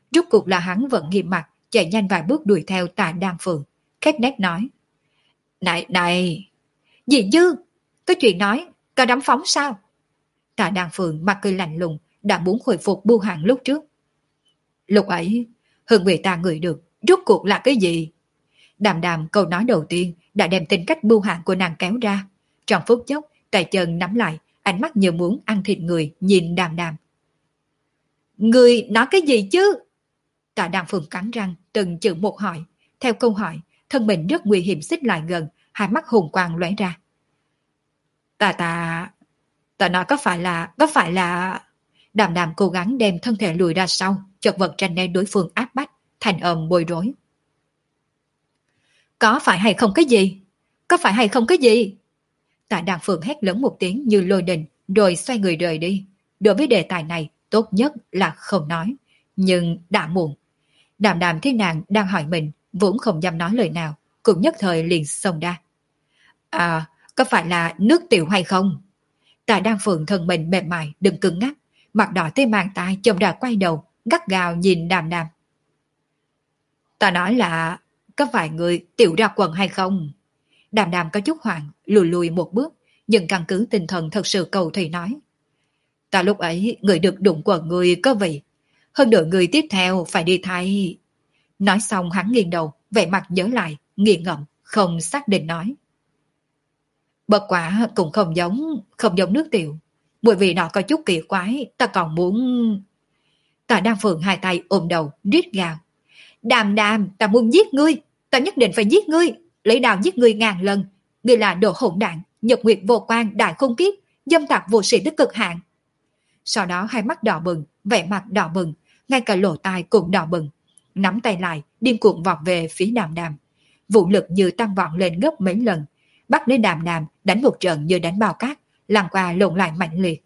Rốt cuộc là hắn vẫn nghiêm mặt, chạy nhanh vài bước đuổi theo Tạ Đan Phượng, khép nét nói. Này, này, gì chứ? Có chuyện nói, có đám phóng sao? Tạ Đan Phượng mặt cười lạnh lùng, đã muốn hồi phục Bu Hàng lúc trước. Lúc ấy, hương vị ta ngửi được, rốt cuộc là cái gì? Đàm đàm câu nói đầu tiên đã đem tính cách Bu Hàng của nàng kéo ra. Trong phút chốc, tay chân nắm lại, ánh mắt như muốn ăn thịt người, nhìn đàm đàm. Người nói cái gì chứ? Tạ Đan Phượng cắn răng, từng chữ một hỏi. Theo câu hỏi, thân mình rất nguy hiểm xích lại gần, hai mắt hùng quang lóe ra. Ta ta... Ta nói có phải là... Có phải là... Đàm đàm cố gắng đem thân thể lùi ra sau, chật vật tranh né đối phương áp bách, thành âm bối rối. Có phải hay không cái gì? Có phải hay không cái gì? Tạ Đan Phượng hét lớn một tiếng như lôi đình, rồi xoay người rời đi. Đối với đề tài này, tốt nhất là không nói. Nhưng đã muộn. Đàm đàm thấy nàng đang hỏi mình, vốn không dám nói lời nào, cũng nhất thời liền xông ra. À, có phải là nước tiểu hay không? Tạ Đan Phượng thân mình mềm mại, đừng cứng ngắc, mặt đỏ tới mang tai, chồng đã quay đầu, gắt gao nhìn đàm đàm. Ta nói là, có phải người tiểu ra quần hay không? Đàm đàm có chút hoảng, lùi lùi một bước, nhưng căn cứ tinh thần thật sự cầu thị nói. Ta lúc ấy, người được đụng quần người có vị. Hơn nữa người tiếp theo phải đi thay. Nói xong hắn nghiêng đầu, vẻ mặt nhớ lại, nghiêng ngẫm, không xác định nói. Bất quả cũng không giống, không giống nước tiểu. Bởi vì nó có chút kỳ quái, ta còn muốn... Tạ Đan Phượng hai tay ôm đầu, rít gào. Đàm đàm, ta muốn giết ngươi, ta nhất định phải giết ngươi, lấy đào giết ngươi ngàn lần. Ngươi là đồ hỗn đản, nhật nguyệt vô quan, đại không kiếp, dâm tặc vô sĩ tới cực hạn. Sau đó hai mắt đỏ bừng, vẻ mặt đỏ bừng, ngay cả lỗ tai cũng đỏ bừng. Nắm tay lại, điên cuồng vọt về phía đàm đàm. Vũ lực như tăng vọt lên gấp mấy lần, bắt lấy đàm đàm, đánh một trận như đánh bao cát, lăn qua lộn lại mạnh liệt.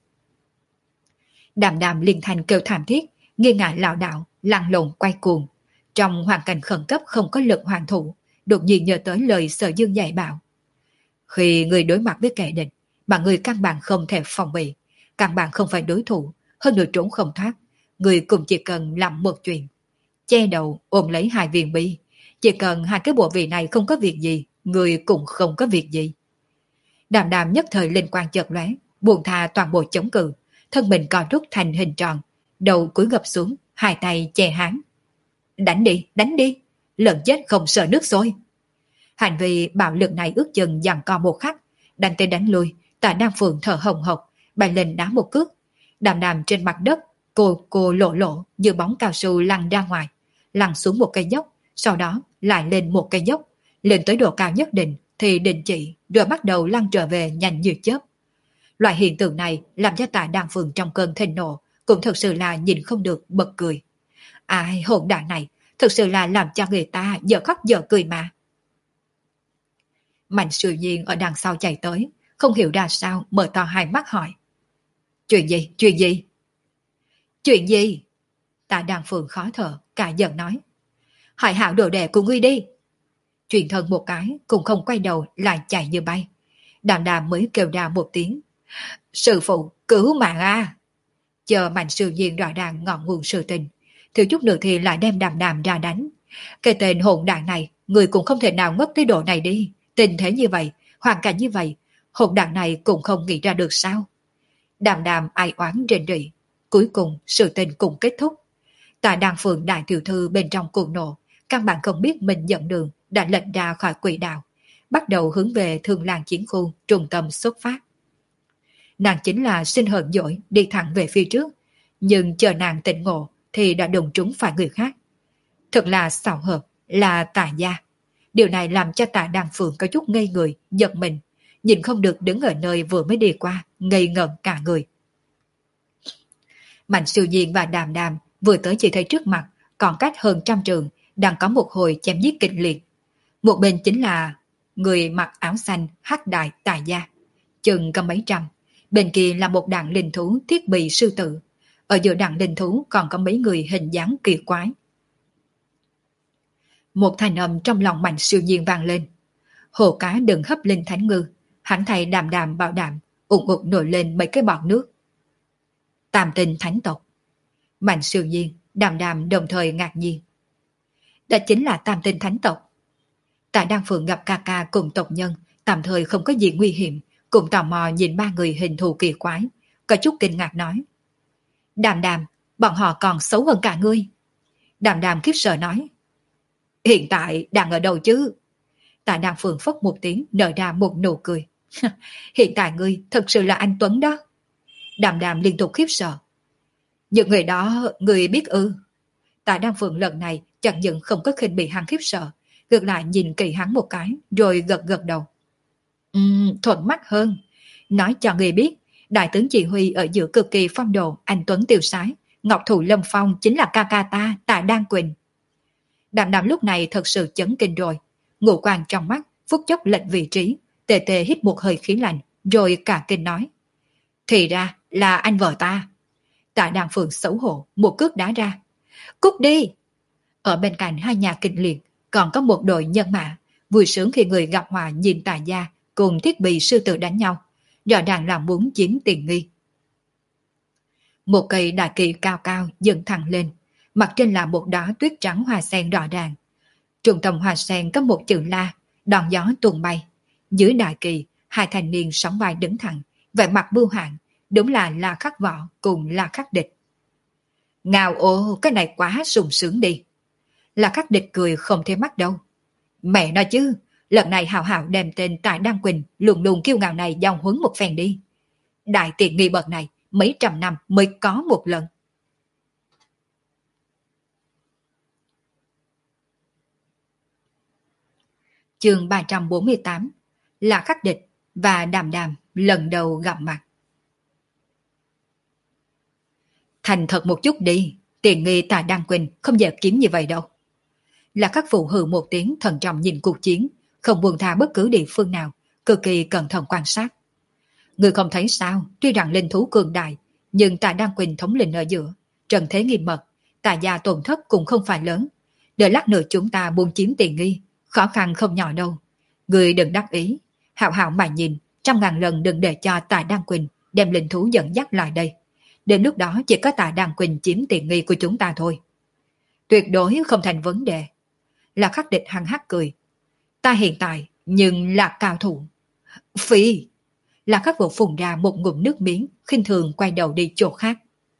Đàm đàm liền thành kêu thảm thiết, nghi ngại lảo đảo, lăn lộn quay cuồng. Trong hoàn cảnh khẩn cấp không có lực hoàn thủ, đột nhiên nhớ tới lời Sở Dương dạy bảo. Khi người đối mặt với kẻ địch, mà người căn bản không thể phòng bị, căn bản không phải đối thủ, hơn nữa trốn không thoát, người cũng chỉ cần làm một chuyện. Che đầu ôm lấy hai viên bi, chỉ cần hai cái bộ vị này không có việc gì, người cũng không có việc gì. Đàm đàm nhất thời linh quang chợt lóe, buông tha toàn bộ chống cự, thân mình co rút thành hình tròn, đầu cúi gập xuống, hai tay che háng. Đánh đi, đánh đi, lợn chết không sợ nước sôi. Hành vi bạo lực này ước chừng giằng co một khắc, đánh tới đánh lui, Tạ Đan Phượng thở hồng hộc, bay lên đá một cước. Đàm đàm trên mặt đất, cô cô lộ lộ như bóng cao su lăn ra ngoài, lăn xuống một cây dốc, sau đó lại lên một cây dốc, lên tới độ cao nhất định thì đình chỉ, rồi bắt đầu lăn trở về nhanh như chớp. Loại hiện tượng này làm cho Tạ Đan Phượng trong cơn thịnh nộ cũng thật sự là nhìn không được bật cười. Ai hỗn đản này, thực sự là làm cho người ta giờ khóc giờ cười mà. Mạnh Sư Nhiên ở đằng sau chạy tới, không hiểu ra sao mở to hai mắt hỏi. Chuyện gì, chuyện gì? Chuyện gì? Tạ Đan Phượng khó thở, cả giận nói. Hỏi hảo đồ đệ của ngươi đi. Truyền thân một cái, cũng không quay đầu lại chạy như bay. Đàm đàm mới kêu ra một tiếng. Sư phụ, cứu mạng a! Chờ Mạnh Sư Nhiên rõ ràng ngọn nguồn sự tình, thiếu chút nữa thì lại đem đàm đàm ra đánh. Cái tên hỗn đản này, người cũng không thể nào ngất tới độ này đi. Tình thế như vậy, hoàn cảnh như vậy, hỗn đản này cũng không nghĩ ra được sao. Đàm đàm ai oán rền rỉ. Cuối cùng sự tình cũng kết thúc. Tạ Đan Phượng đại tiểu thư bên trong cuồng nộ, căn bản không biết mình dẫn đường, đã lệch ra khỏi quỹ đạo, bắt đầu hướng về Thương Lan chiến khu trung tâm xuất phát. Nàng chính là sinh hờn dỗi đi thẳng về phía trước, nhưng chờ nàng tỉnh ngộ thì đã đụng trúng phải người khác. Thật là xảo hợp, là Tạ gia. Điều này làm cho Tạ Đan Phượng có chút ngây người, giật mình, nhìn không được đứng ở nơi vừa mới đi qua, ngây ngẩn cả người. Mạnh Siêu Nhiên và Đàm Đàm vừa tới chỉ thấy trước mặt, còn cách hơn trăm trường, đang có một hồi chém giết kịch liệt. Một bên chính là người mặc áo xanh hắc đại Tạ gia, chừng có mấy trăm. Bên kia là một đàn linh thú thiết bị sư tử. Ở giữa đàn linh thú còn có mấy người hình dáng kỳ quái. Một thanh âm trong lòng Mạnh Siêu Nhiên vang lên. Hồ cá đừng hấp linh thánh ngư, hắn thầy Đàm Đàm bảo đảm, ủng ục nổi lên mấy cái bọt nước. Tam tinh thánh tộc. Mạnh Siêu Nhiên, Đàm Đàm đồng thời ngạc nhiên. Đó chính là Tam Tinh Thánh tộc. Tạ Đan Phượng gặp ca ca cùng tộc nhân, tạm thời không có gì nguy hiểm, cùng tò mò nhìn ba người hình thù kỳ quái, có chút kinh ngạc nói. Đàm Đàm, bọn họ còn xấu hơn cả ngươi. Đàm Đàm khiếp sợ nói. Hiện tại đang ở đâu chứ? Tạ Đan Phượng phất một tiếng nở ra một nụ cười. Hiện tại ngươi thật sự là anh Tuấn đó. Đàm Đàm liên tục khiếp sợ. Những người đó ngươi biết ư? Tạ Đan Phượng lần này chẳng những không có khinh bị hắn khiếp sợ, ngược lại nhìn kỳ hắn một cái rồi gật gật đầu. Ừm, thuận mắt hơn. Nói cho người biết, đại tướng chỉ huy ở giữa cực kỳ phong độ, anh Tuấn tiêu sái, Ngọc Thụ Lâm Phong chính là ca ca ta, Tạ Đan Quỳnh. Đàm Đàm lúc này thật sự chấn kinh rồi, ngũ quan trong mắt phút chốc lệch vị trí, tề tề hít một hơi khí lạnh, rồi cả kinh nói. Thì ra là anh vợ ta. Tạ Đan Phượng xấu hổ, một cước đá ra. Cút đi! Ở bên cạnh hai nhà kịch liệt, còn có một đội nhân mã, vui sướng khi người gặp hòa nhìn Tạ gia cùng thiết bị sư tử đánh nhau, rõ ràng là muốn chiếm tiền nghi. Một cây đại kỳ cao cao dựng thẳng lên, mặt trên là một đóa tuyết trắng hoa sen rõ ràng. Trung tâm hoa sen có một chữ La, đòn gió tuôn bay. Dưới đại kỳ, hai thanh niên sóng vai đứng thẳng, vẻ mặt bưu hãn, đúng là La Khắc Võ cùng La Khắc Địch. Ngào ồ, cái này quá sung sướng đi. La Khắc Địch cười không thấy mắt đâu. Mẹ nói chứ, lần này hào hào đem tên Tạ Đan Quỳnh luôn luôn kiêu ngạo này dòng huấn một phen đi. Đại tiện nghi bậc này mấy trăm năm mới có một lần. Chương ba trăm bốn mươi tám là Khắc Địch và Đàm Đàm lần đầu gặp mặt. Thành thật một chút đi, tiền nghi Tạ Đan Quỳnh không dễ kiếm như vậy đâu. Là Khắc Phụ hừ một tiếng thận trọng nhìn cuộc chiến, không buông tha bất cứ địa phương nào, cực kỳ cẩn thận quan sát. Người không thấy sao, tuy rằng linh thú cường đại, nhưng Tạ Đan Quỳnh thống lĩnh ở giữa, trận thế nghiêm mật, Tạ gia tổn thất cũng không phải lớn. Đợi lát nữa chúng ta buông chiếm tiền nghi, khó khăn không nhỏ đâu. Người đừng đắc ý, hảo hảo mà nhìn, trăm ngàn lần đừng để cho Tạ Đan Quỳnh đem linh thú dẫn dắt lại đây. Đến lúc đó chỉ có Tạ Đan Quỳnh chiếm tiền nghi của chúng ta thôi. Tuyệt đối không thành vấn đề. Là Khắc Địch hăng hắc cười. Ta hiện tại nhưng là cao thủ. Phi! Là Khắc Vũ phun ra một ngụm nước miếng, khinh thường quay đầu đi chỗ khác.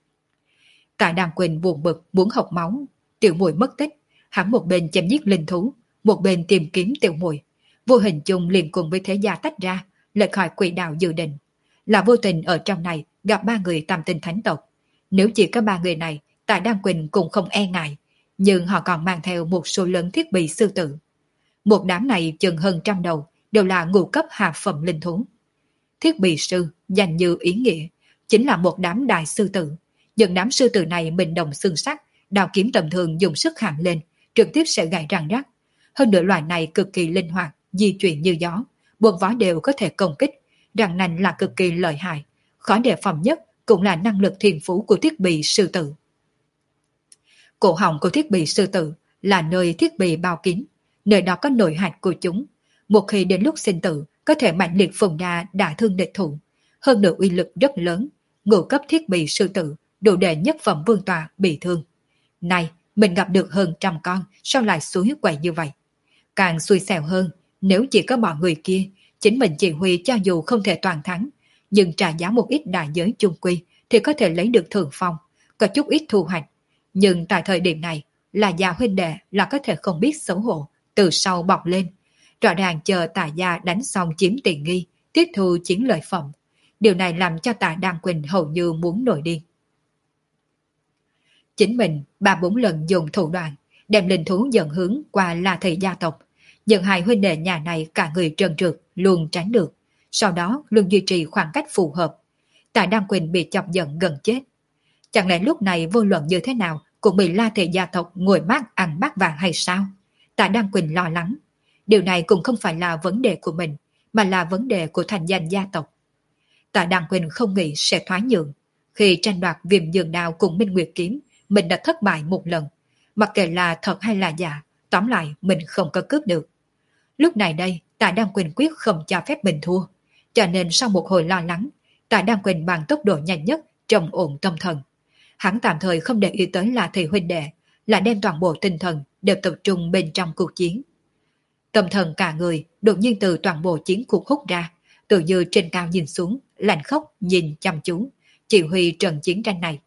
Tạ Đan Quỳnh buồn bực muốn học máu, tiểu muội mất tích, hắn một bên chém giết linh thú, một bên tìm kiếm tiểu muội, vô hình chung liền cùng với thế gia tách ra, lệch khỏi quỹ đạo dự định. Là vô tình ở trong này gặp ba người Tam Tinh Thánh tộc. Nếu chỉ có ba người này, Tạ Đan Quỳnh cũng không e ngại, nhưng họ còn mang theo một số lớn thiết bị sư tử. Một đám này chừng hơn trăm đầu, đều là ngũ cấp hạ phẩm linh thú. Thiết bị sư, danh như ý nghĩa, chính là một đám đại sư tử. Những đám sư tử này mình đồng xương sắc, đào kiếm tầm thường dùng sức hạng lên, trực tiếp sẽ gãy răng rắc. Hơn nữa loại này cực kỳ linh hoạt, di chuyển như gió, buộc vó đều có thể công kích, răng nanh là cực kỳ lợi hại. Khó đề phòng nhất cũng là năng lực thiên phú của thiết bị sư tử. Cổ họng của thiết bị sư tử là nơi thiết bị bao kín, nơi đó có nội hạch của chúng. Một khi đến lúc sinh tử, có thể mạnh liệt phùng đa đả thương địch thủ. Hơn nữa uy lực rất lớn, ngũ cấp thiết bị sư tử, đủ để nhất phẩm vương tọa bị thương. Này, mình gặp được hơn trăm con, sao lại suối quậy như vậy? Càng xui xẻo hơn, nếu chỉ có bọn người kia, chính mình chỉ huy cho dù không thể toàn thắng, nhưng trả giá một ít đại giới chung quy thì có thể lấy được thượng phong, có chút ít thu hoạch. Nhưng tại thời điểm này, là gia huynh đệ là có thể không biết xấu hổ, từ sau bọc lên. Rõ ràng chờ Tạ gia đánh xong chiếm tiền nghi, tiếp thu chiến lợi phẩm. Điều này làm cho Tạ Đan Quỳnh hầu như muốn nổi điên. Chính mình ba bốn lần dùng thủ đoạn, đem linh thú dẫn hướng qua La Thị gia tộc. Nhưng hai huynh đệ nhà này cả người trơn trượt, luôn tránh được. Sau đó luôn duy trì khoảng cách phù hợp. Tạ Đan Quỳnh bị chọc giận gần chết. Chẳng lẽ lúc này vô luận như thế nào cũng bị La Thị gia tộc ngồi mát ăn bát vàng hay sao? Tạ Đan Quỳnh lo lắng. Điều này cũng không phải là vấn đề của mình, mà là vấn đề của thành danh gia tộc. Tạ Đan Quỳnh không nghĩ sẽ thoái nhượng. Khi tranh đoạt Viêm Dương Đao cùng Minh Nguyệt Kiếm, mình đã thất bại một lần. Mặc kệ là thật hay là giả, tóm lại mình không có cướp được. Lúc này đây, Tạ Đan Quỳnh quyết không cho phép mình thua. Cho nên sau một hồi lo lắng, Tạ Đan Quỳnh bằng tốc độ nhanh nhất, trầm ổn tâm thần. Hắn tạm thời không để ý tới là thị huynh đệ, là đem toàn bộ tinh thần đều tập trung bên trong cuộc chiến. Tâm thần cả người đột nhiên từ toàn bộ chiến cuộc hút ra, tự như trên cao nhìn xuống, lạnh khốc nhìn chăm chú, chỉ huy trận chiến tranh này.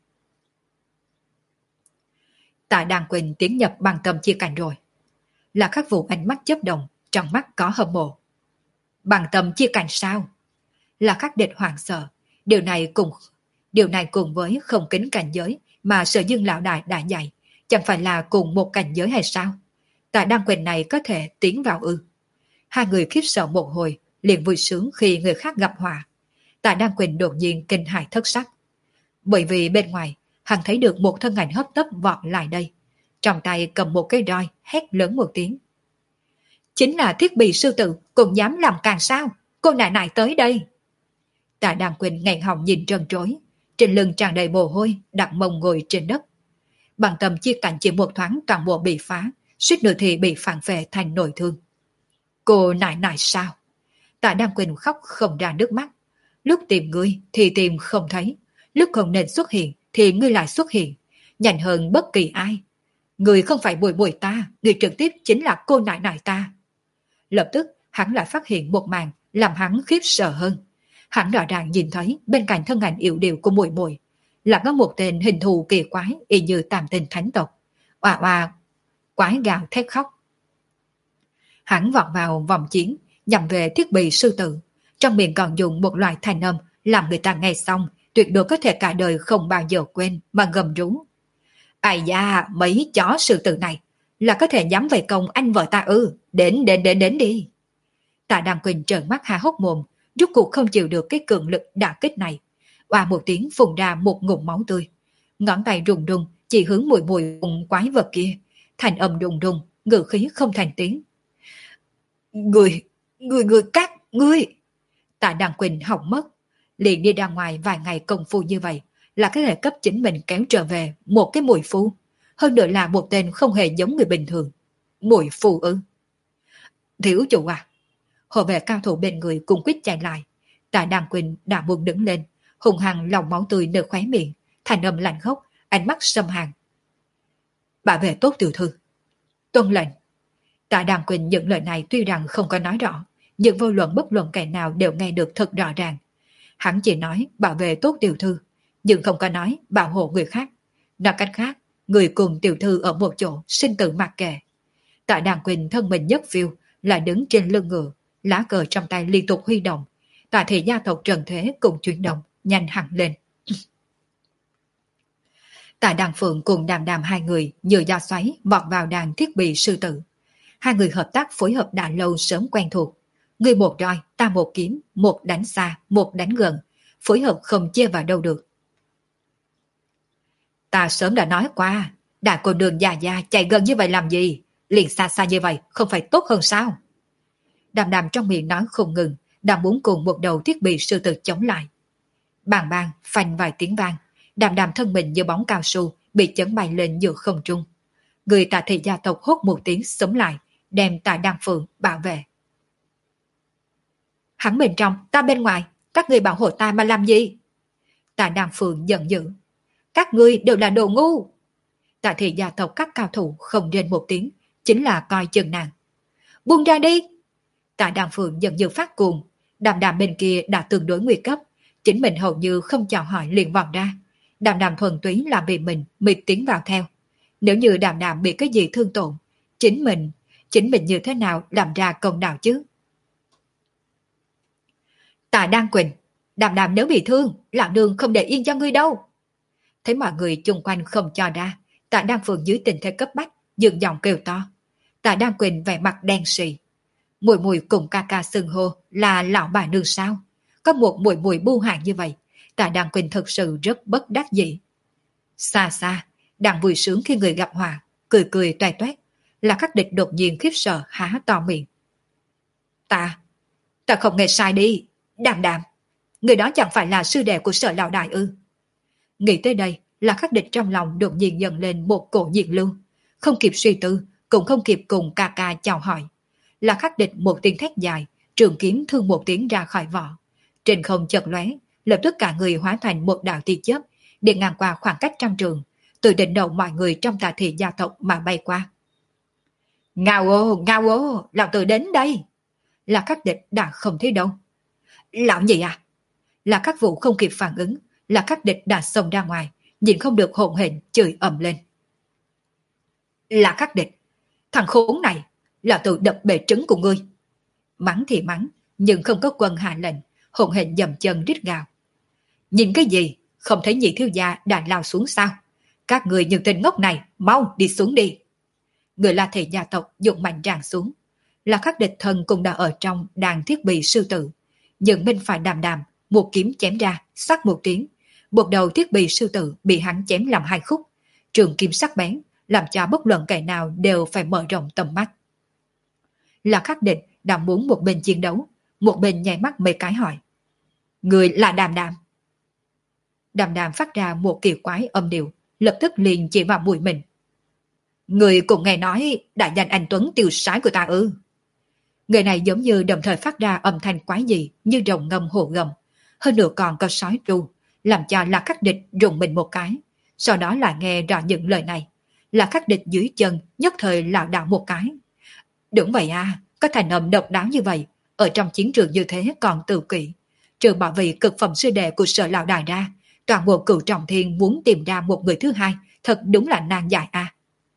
Tạ Đan Quỳnh tiến nhập bằng tâm chia cảnh rồi. Là Khắc Vũ ánh mắt chớp động, trong mắt có hâm mộ. Bằng tâm chia cảnh sao? Là Khắc Địch hoảng sợ, điều này cùng điều này cùng với không kính cảnh giới mà Sở Dương lão đại đã dạy, chẳng phải là cùng một cảnh giới hay sao? Tạ Đan Quỳnh này có thể tiến vào ư? Hai người khiếp sợ một hồi, liền vui sướng khi người khác gặp họa. Tạ Đan Quỳnh đột nhiên kinh hãi thất sắc, bởi vì bên ngoài hắn thấy được một thân ảnh hấp tấp vọt lại đây, trong tay cầm một cây roi, hét lớn một tiếng. Chính là Thiết Bị sư tử, cũng dám làm càng sao? Cô nại nại tới đây! Tạ Đan Quỳnh nghẹn họng nhìn trân trối, trên lưng tràn đầy mồ hôi, đặt mông ngồi trên đất. Bằng tâm chia cảnh chỉ một thoáng toàn bộ bị phá, suýt nữa thì bị phản vệ thành nội thương. Cô nại nại sao? Tạ Đan Quỳnh khóc không ra nước mắt. Lúc tìm ngươi thì tìm không thấy, lúc không nên xuất hiện thì ngươi lại xuất hiện, nhanh hơn bất kỳ ai. Ngươi không phải Bùi Bùi ta, ngươi trực tiếp chính là cô nại nại ta. Lập tức hắn lại phát hiện một màn làm hắn khiếp sợ hơn. Hắn rõ ràng nhìn thấy bên cạnh thân ảnh yểu điệu của Mùi Mùi là có một tên hình thù kỳ quái y như tam tinh thánh tộc, oà oà quái gào thét khóc. Hắn vọt vào vòng chiến nhằm về Thiết Bị sư tử, trong miệng còn dùng một loại thanh âm làm người ta nghe xong tuyệt đối có thể cả đời không bao giờ quên mà gầm rú. Ai da, mấy chó sư tử này là có thể dám về công anh vợ ta ư? Đến đến đến đến đi. Tạ Đan Quỳnh trợn mắt há hốc mồm, rốt cuộc không chịu được cái cường lực đả kích này. Oà một tiếng phun ra một ngụm máu tươi, ngón tay rùng rùng chỉ hướng Mùi Mùi cùng quái vật kia, thành âm rùng rùng, ngữ khí không thành tiếng. Người, người người các ngươi. Tạ Đan Quỳnh hỏng mất, liền đi ra ngoài vài ngày công phu như vậy là có thể cấp chính mình kéo trở về một cái Mùi Phu, hơn nữa là một tên không hề giống người bình thường. Mùi Phu ư? Thiếu chủ à? Hộ vệ cao thủ bên người cùng quýt chạy lại. Tạ Đan Quỳnh đã buông đứng lên, hùng hăng lòng máu tươi nơi khóe miệng, thành âm lạnh khốc, ánh mắt xâm hàn. Bảo vệ tốt tiểu thư. Tuân lệnh. Tạ Đan Quỳnh những lời này tuy rằng không có nói rõ, nhưng vô luận bất luận kẻ nào đều nghe được thật rõ ràng. Hắn chỉ nói bảo vệ tốt tiểu thư, nhưng không có nói bảo hộ người khác. Nói cách khác, người cùng tiểu thư ở một chỗ sinh tử mặc kệ. Tạ Đan Quỳnh thân mình nhất phiêu, lại đứng trên lưng ngựa, lá cờ trong tay liên tục huy động. Tạ thị gia tộc Trần Thế cùng chuyển động, nhanh hẳn lên. Tạ Đan Phượng cùng Đàm Đàm hai người như da xoáy vọt vào đàn Thiết Bị sư tử. Hai người hợp tác phối hợp đã lâu sớm quen thuộc. Người một roi, ta một kiếm, một đánh xa, một đánh gần, phối hợp không chia vào đâu được. Ta sớm đã nói qua, đã cô đường già già chạy gần như vậy làm gì? Liền xa xa như vậy không phải tốt hơn sao? Đàm Đàm trong miệng nói không ngừng, đang muốn cùng một đầu Thiết Bị sư tử chống lại. Bàng bàng, phanh vài tiếng vang, Đàm Đàm thân mình như bóng cao su bị chấn bay lên giữa không trung. Người Tạ thị gia tộc hốt một tiếng sống lại, đem Tạ Đan Phượng bảo vệ. Hắn bên trong, ta bên ngoài, các ngươi bảo hộ ta mà làm gì? Tạ Đan Phượng giận dữ. Các ngươi đều là đồ ngu. Tạ thị gia tộc các cao thủ không rên một tiếng, chính là coi chừng nàng. Buông ra đi. Tạ Đan Phượng giận dữ phát cuồng. Đàm Đàm bên kia đã tương đối nguy cấp, chính mình hầu như không chào hỏi liền vọt ra. Đàm Đàm thuần túy làm bị mình mịt tiến vào theo. Nếu như Đàm Đàm bị cái gì thương tổn, chính mình, chính mình như thế nào làm ra công đạo chứ? Tạ Đan Quỳnh, Đàm Đàm nếu bị thương, lão nương không để yên cho ngươi đâu. Thấy mọi người chung quanh không cho ra, Tạ Đan Phượng dưới tình thế cấp bách, dừng giọng kêu to. Tạ Đan Quỳnh vẻ mặt đen sì. Mùi Mùi cùng ca ca xưng hô là lão bà nương sao? Có một Mùi Mùi bu hàng như vậy, Tạ Đan Quỳnh thực sự rất bất đắc dĩ. Xa xa, đang vui sướng khi người gặp họa, cười cười toét toét, là Khắc Địch đột nhiên khiếp sợ há to miệng. Ta, ta không nghe sai đi, Đàm Đàm, người đó chẳng phải là sư đệ của Sở lão đại ư? Nghĩ tới đây, là Khắc Địch trong lòng đột nhiên dần lên một cổ nhiệt lưu, không kịp suy tư, cũng không kịp cùng ca ca chào hỏi. Là Khắc Địch một tiếng thét dài, trường kiếm thương một tiếng ra khỏi vỏ, trên không chợt lóe, lập tức cả người hóa thành một đạo tia chớp, đi ngang qua khoảng cách trăm trường, từ đỉnh đầu mọi người trong tà thị gia tộc mà bay qua. Ngao ô, ngao ô, lão tử đến đây. Là Khắc Địch đã không thấy đâu. Lão gì à? Là Khắc Vũ không kịp phản ứng, là Khắc Địch đã xông ra ngoài, nhìn không được hỗn hển chửi ầm lên. Là Khắc Địch, thằng khốn này, lão tử đập bể trứng của ngươi. Mắng thì mắng, nhưng không có quân hạ lệnh, hỗn hển dầm chân rít gào. Nhìn cái gì, không thấy nhị thiếu gia đã lao xuống sao? Các người những tên ngốc này, mau đi xuống đi. Người La Thị gia tộc dùng mạnh tràn xuống. Là Khắc Địch thần cũng đã ở trong đàn thiết bị sư tử. Nhưng bên phải Đàm Đàm, một kiếm chém ra, sắc một tiếng. Buộc đầu thiết bị sư tử bị hắn chém làm hai khúc. Trường kim sắc bén, làm cho bất luận kẻ nào đều phải mở rộng tầm mắt. Là Khắc Địch đã muốn một bên chiến đấu, một bên nháy mắt mấy cái hỏi. Người là Đàm Đàm. Đàm Đàm phát ra một kỳ quái âm điệu, lập tức liền chỉ vào mũi mình. Người cũng nghe nói đại danh anh Tuấn tiêu sái của ta ư. Người này giống như đồng thời phát ra âm thanh quái dị như rồng ngâm hồ gầm, hơn nữa còn có sói tru, làm cho là Khắc Địch rùng mình một cái. Sau đó là nghe rõ những lời này, là Khắc Địch dưới chân nhất thời lảo đảo một cái. Đúng vậy à, có thành âm độc đáo như vậy, ở trong chiến trường như thế còn tự kỷ. Trừ bảo vệ cực phẩm sư đệ của Sở Lão Đài ra, toàn bộ Cửu Trọng Thiên muốn tìm ra một người thứ hai, thật đúng là nan giải a. À.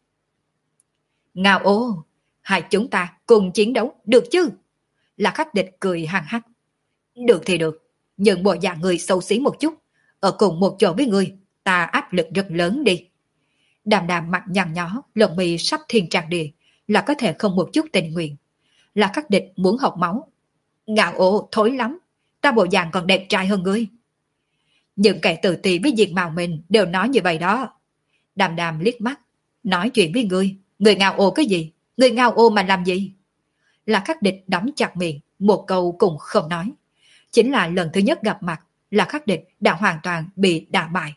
Ngao ô, hai chúng ta cùng chiến đấu, được chứ? Là Khắc Địch cười hăng hắc. Được thì được, nhưng bộ dạng người xấu xí một chút, ở cùng một chỗ với người, ta áp lực rất lớn đi. Đàm Đàm mặt nhăn nhó, lồng mi sắp thiên tràng địa, là có thể không một chút tình nguyện. Là Khắc Địch muốn học máu. Ngao ô, thối lắm, ta bộ dạng còn đẹp trai hơn ngươi. Những kẻ tự ti với diện mạo mình đều nói như vậy đó. Đàm Đàm liếc mắt, nói chuyện với ngươi, người ngao ô cái gì? Người ngao ô mà làm gì? Là Khắc Địch đóng chặt miệng, một câu cũng không nói. Chính là lần thứ nhất gặp mặt, là Khắc Địch đã hoàn toàn bị đả bại.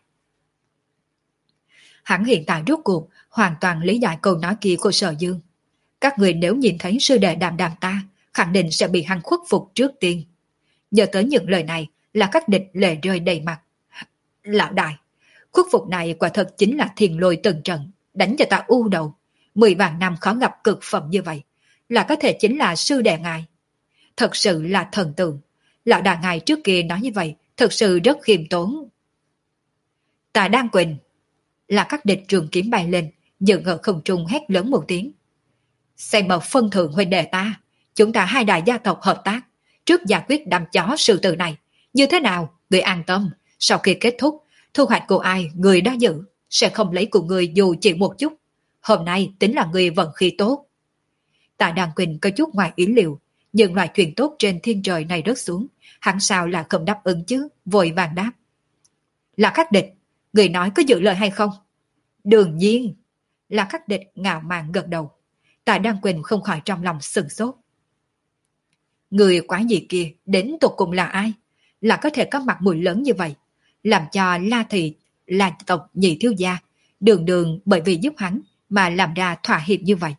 Hắn hiện tại rốt cuộc hoàn toàn lý giải câu nói kia của Sở Dương. Các người nếu nhìn thấy sư đệ Đàm Đàm ta, khẳng định sẽ bị hắn khuất phục trước tiên. Nhớ tới những lời này, là Khắc Địch lệ rơi đầy mặt. Lão đại, khuất phục này quả thật chính là thiền lôi từng trận, đánh cho ta u đầu. Mười vạn năm khó gặp cực phẩm như vậy, là có thể chính là sư đệ ngài. Thật sự là thần tượng. Lão đại ngài trước kia nói như vậy, thật sự rất khiêm tốn. Ta đang quỳnh. Là Khắc Địch trường kiếm bay lên, dừng ở không trung hét lớn một tiếng. Xem mà phân thượng huynh đệ ta, chúng ta hai đại gia tộc hợp tác, trước giải quyết đám chó sư tử này. Như thế nào, người an tâm, sau khi kết thúc, thu hoạch của ai người đã giữ, sẽ không lấy của người dù chỉ một chút. Hôm nay tính là người vận khí tốt. Tạ Đăng Quỳnh có chút ngoài ý liệu, nhưng loại chuyện tốt trên thiên trời này rớt xuống, hắn sao là không đáp ứng chứ, vội vàng đáp. Là Khắc Địch, người nói có giữ lời hay không? Đương nhiên. Là Khắc Địch ngạo mạn gật đầu. Tạ Đăng Quỳnh không khỏi trong lòng sừng sốt. Người quái gì kia đến tột cùng là ai? Là có thể có mặt mũi lớn như vậy, làm cho La Thị, La tộc nhị thiếu gia, đường đường bởi vì giúp hắn mà làm ra thỏa hiệp như vậy.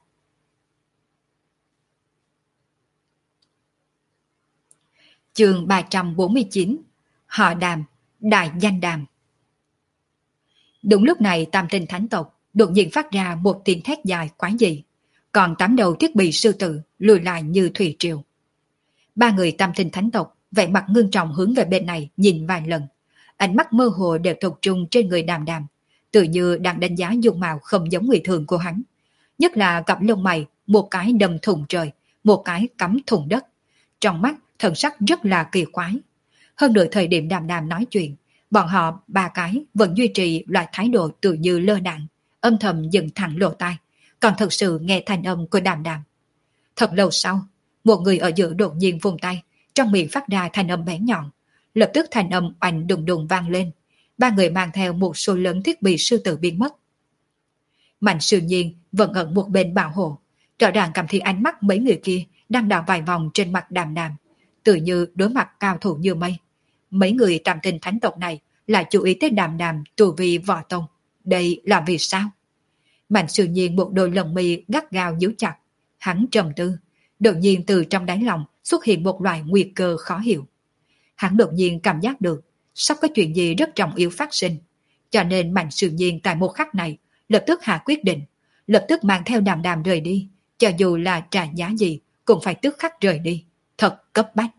Chương ba trăm bốn mươi chín. Họ Đàm, đại danh Đàm. Đúng lúc này Tam Tinh Thánh tộc đột nhiên phát ra một tiếng thét dài quái dị, còn tám đầu thiết bị sư tử lùi lại như thủy triều. Ba người Tam Tinh Thánh tộc vẻ mặt ngưng trọng hướng về bên này nhìn vài lần, ánh mắt mơ hồ đều tập trung trên người Đàm Đàm, tự như đang đánh giá dung mạo không giống người thường của hắn, nhất là cặp lông mày, một cái đâm thủng trời, một cái cắm thủng đất, trong mắt thần sắc rất là kỳ quái. Hơn nửa thời điểm Đàm Đàm nói chuyện, bọn họ ba cái vẫn duy trì loại thái độ tự như lơ đãng, âm thầm dừng thẳng lỗ tai, còn thật sự nghe thanh âm của Đàm Đàm. Thật lâu sau, một người ở giữa đột nhiên vùng tay, trong miệng phát ra thanh âm bén nhọn, lập tức thanh âm oanh đùng đùng vang lên. Ba người mang theo một số lớn thiết bị sư tử biến mất. Mạnh Sư Nhiên vẫn ở một bên bảo hộ, rõ ràng cảm thấy ánh mắt mấy người kia đang đảo vài vòng trên mặt Đàm Đàm, tự như đối mặt cao thủ như mây. Mấy người Tam Tinh Thánh tộc này lại chú ý tới Đàm Đàm tu vi võ tông, đây là vì sao? Mạnh Sư Nhiên một đôi lồng mi gắt gao nhíu chặt, hắn trầm tư, đột nhiên từ trong đáy lòng xuất hiện một loại nguy cơ khó hiểu. Hắn đột nhiên cảm giác được sắp có chuyện gì rất trọng yếu phát sinh, Cho nên Mạnh Sự Nhiên tại một khắc này lập tức hạ quyết định, lập tức mang theo Đàm Đàm rời đi, cho dù là trả giá gì cũng phải tức khắc rời đi, thật cấp bách.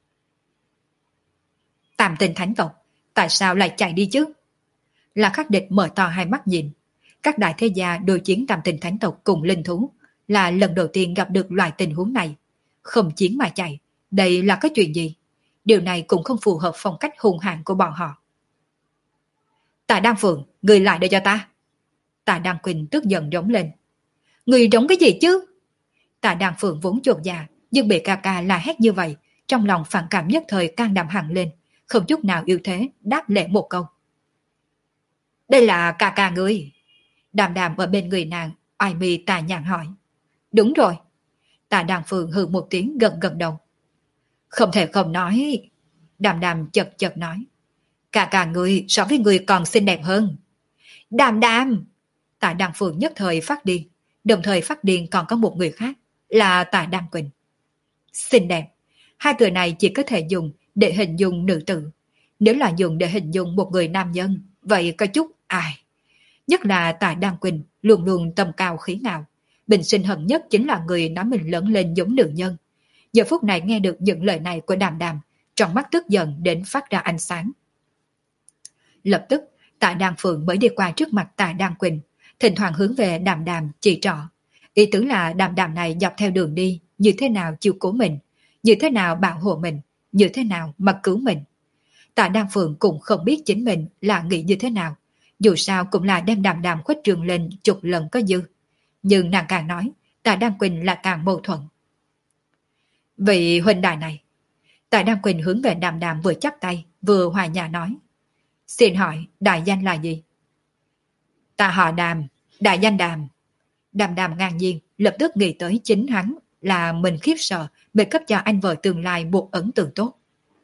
Tam Tinh Thánh tộc, tại sao lại chạy đi chứ? Là Khắc Địch mở to hai mắt nhìn. Các đại thế gia đối chiến Tam Tinh Thánh tộc cùng linh thú là lần đầu tiên gặp được loại tình huống này. Không chiến mà chạy, đây là cái chuyện gì? Điều này cũng không phù hợp phong cách hung hãn của bọn họ. Tạ Đan Phượng, người lại đây cho ta. Tạ Đan Quỳnh tức giận rống lên. Người rống cái gì chứ? Tạ Đan Phượng vốn chột dạ, nhưng bị ca ca la hét như vậy, trong lòng phản cảm nhất thời can đảm hẳn lên, không chút nào yếu thế, đáp lễ một câu. Đây là ca ca ngươi. Đàm Đàm ở bên người nàng, ai mi tà nhàn hỏi. Đúng rồi. Tạ Đan Phượng hừ một tiếng gật gật đầu. Không thể không nói. Đàm Đàm chật chật nói. Ca ca ngươi so với ngươi còn xinh đẹp hơn. Đàm Đàm. Tạ Đan Phượng nhất thời phát điên, đồng thời phát điên còn có một người khác, là Tạ Đan Quỳnh. Xinh đẹp. Hai từ này chỉ có thể dùng để hình dung nữ tử. Nếu là dùng để hình dung một người nam nhân, vậy có chút ai. Nhất là Tạ Đan Quỳnh luôn luôn tầm cao khí ngạo. Bình sinh hận nhất chính là người nói mình lớn lên giống nữ nhân. Giờ phút này nghe được những lời này của Đàm Đàm, trong mắt tức giận đến phát ra ánh sáng. Lập tức, Tạ Đan Phượng mới đi qua trước mặt Tạ Đan Quỳnh, thỉnh thoảng hướng về Đàm Đàm chỉ trỏ. Ý tứ là Đàm Đàm này dọc theo đường đi, như thế nào chiều cố mình, như thế nào bảo hộ mình, như thế nào mà cứu mình. Tạ Đan Phượng cũng không biết chính mình là nghĩ như thế nào, dù sao cũng là đem Đàm Đàm khuếch trường lên chục lần có dư. Nhưng nàng càng nói, Tạ Đan Quỳnh là càng mâu thuẫn. Vị huynh đài này. Tạ Đan Quỳnh hướng về Đàm Đàm vừa chắp tay, vừa hòa nhã nói. Xin hỏi, đại danh là gì? Ta họ Đàm, đại danh Đàm. Đàm Đàm ngang nhiên, lập tức nghĩ tới chính hắn là mình khiếp sợ mới cấp cho anh vợ tương lai một ấn tượng tốt.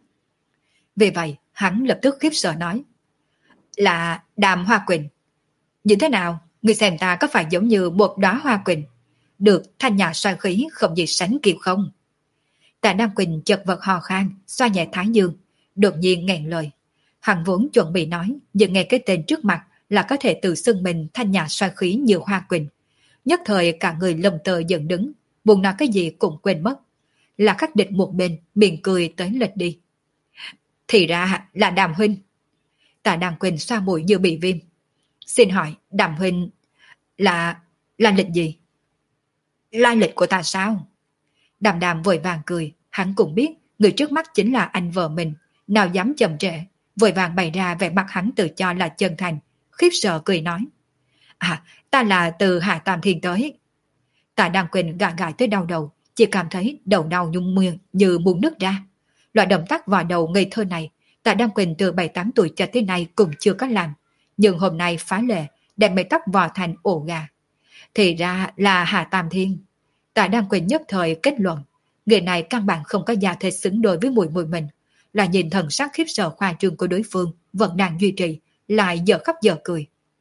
Vì vậy, hắn lập tức khiếp sợ nói. Là Đàm Hoa Quỳnh. Như thế nào, người xem ta có phải giống như một đóa hoa quỳnh, được thanh nhã xoay khí không gì sánh kịp không? Tạ Đan Quỳnh chật vật hò khan, xoa nhẹ thái dương, đột nhiên nghẹn lời. Hắn vốn chuẩn bị nói, nhưng nghe cái tên trước mặt là có thể tự xưng mình thanh nhã xoay khí như hoa quỳnh. Nhất thời cả người lầm tờ dựng đứng, buồn nói cái gì cũng quên mất. Là Khắc Địch một bên, miệng cười tới lệch đi. Thì ra là Đàm huynh. Tạ Đan Quỳnh xoa mũi như bị viêm. Xin hỏi, Đàm huynh là... là lịch gì? Lai lịch của ta sao? Đàm Đàm vội vàng cười, hắn cũng biết người trước mắt chính là anh vợ mình, nào dám chậm trễ, vội vàng bày ra vẻ mặt hắn tự cho là chân thành, khiếp sợ cười nói. À, ta là từ Hạ Tam Thiên tới. Tạ Đan Quỳnh gãi gãi tới đau đầu, chỉ cảm thấy đầu đau nhung miệng như muốn nứt ra. Loại động tác vào đầu ngây thơ này, Tạ Đan Quỳnh từ bảy tám tuổi cho tới nay cũng chưa có làm, nhưng hôm nay phá lệ, đem mái tóc vò thành ổ gà. Thì ra là Hạ Tam Thiên. Tạ Đan Quỳnh nhất thời kết luận, người này căn bản không có gia thể xứng đôi với mùi mùi mình, là nhìn thần sắc khiếp sợ khoa trương của đối phương vẫn đang duy trì, lại giờ khóc giờ cười.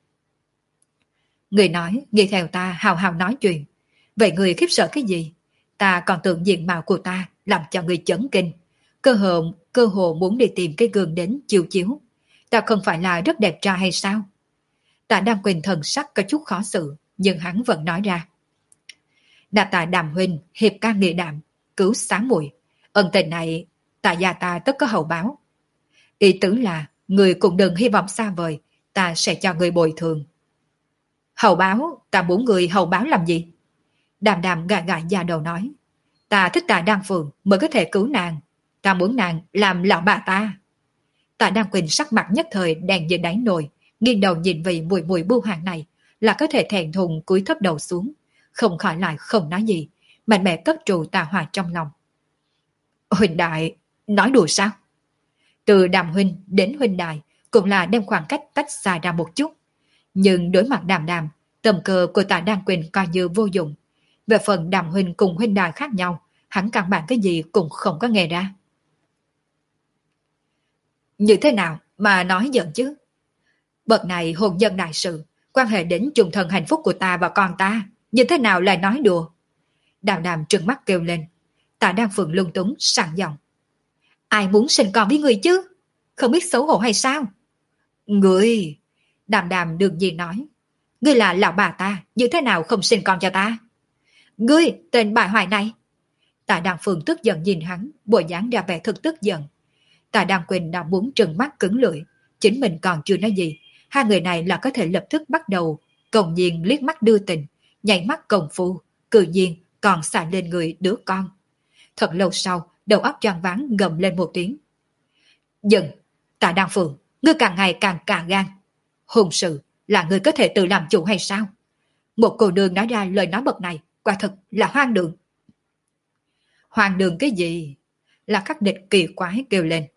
Người nói, nghĩ theo ta hào hào nói chuyện. Vậy người khiếp sợ cái gì? Ta còn tưởng diện mạo của ta làm cho người chấn kinh. Cơ hồ, cơ hồ muốn đi tìm cái gương đến chiếu chiếu. Ta không phải là rất đẹp trai hay sao? Tạ Đan Quỳnh thần sắc có chút khó xử, nhưng hắn vẫn nói ra. Đa tạ Đàm huynh, hiệp ca nghị đạm, cứu sáng muội. Ân tình này, tạ gia ta tất có hậu báo. Ý tứ là, người cũng đừng hy vọng xa vời, ta sẽ cho người bồi thường. Hậu báo, ta muốn người hậu báo làm gì? Đàm Đàm gạ gạ da đầu nói. Ta thích Tạ Đan Phượng mới có thể cứu nàng. Ta muốn nàng làm lão bà ta. Tạ Đan Quỳnh sắc mặt nhất thời đèn như đáy nồi, nghiêng đầu nhìn vị mùi mùi bưu hàng này, là có thể thẹn thùng cúi thấp đầu xuống, không khỏi lại không nói gì, mạnh mẽ cất trụ tà hỏa trong lòng. Huynh đại, nói đùa sao? Từ Đàm huynh đến huynh đại cũng là đem khoảng cách tách xa ra một chút, nhưng đối mặt Đàm Đàm, tầm cơ của Tạ Đan Quỳnh coi như vô dụng. Về phần Đàm huynh cùng huynh đại khác nhau, hắn căn bản cái gì cũng không có nghe ra. Như thế nào mà nói giận chứ? Bậc này hôn nhân đại sự, quan hệ đến chung thân hạnh phúc của ta và con ta, như thế nào lại nói đùa? Đàm Đàm trừng mắt kêu lên. Tạ Đan Phượng lung túng sẵn giọng. Ai muốn sinh con với người chứ? Không biết xấu hổ hay sao? Người... Đàm đàm đương nhiên nói, ngươi là lão bà ta, như thế nào không sinh con cho ta? Ngươi, tên bại hoại này! Tạ Đăng Phương tức giận nhìn hắn, bộ dáng ra vẻ thực tức giận. Tạ Đăng Quỳnh đã muốn trừng mắt cứng lưỡi, chính mình còn chưa nói gì, hai người này là có thể lập tức bắt đầu công nhiên liếc mắt đưa tình, nhảy mắt công phu, cự nhiên còn xả lên người đứa con. Thật lâu sau, đầu óc choáng váng gầm lên một tiếng. Dừng, Tạ Đăng Phương, ngươi càng ngày càng cả gan. Hôn sự là ngươi có thể tự làm chủ hay sao? Một cô nương nói ra lời nói bậc này, quả thật là hoang đường. Hoang đường cái gì? Là Khắc Địch kỳ quái kêu lên.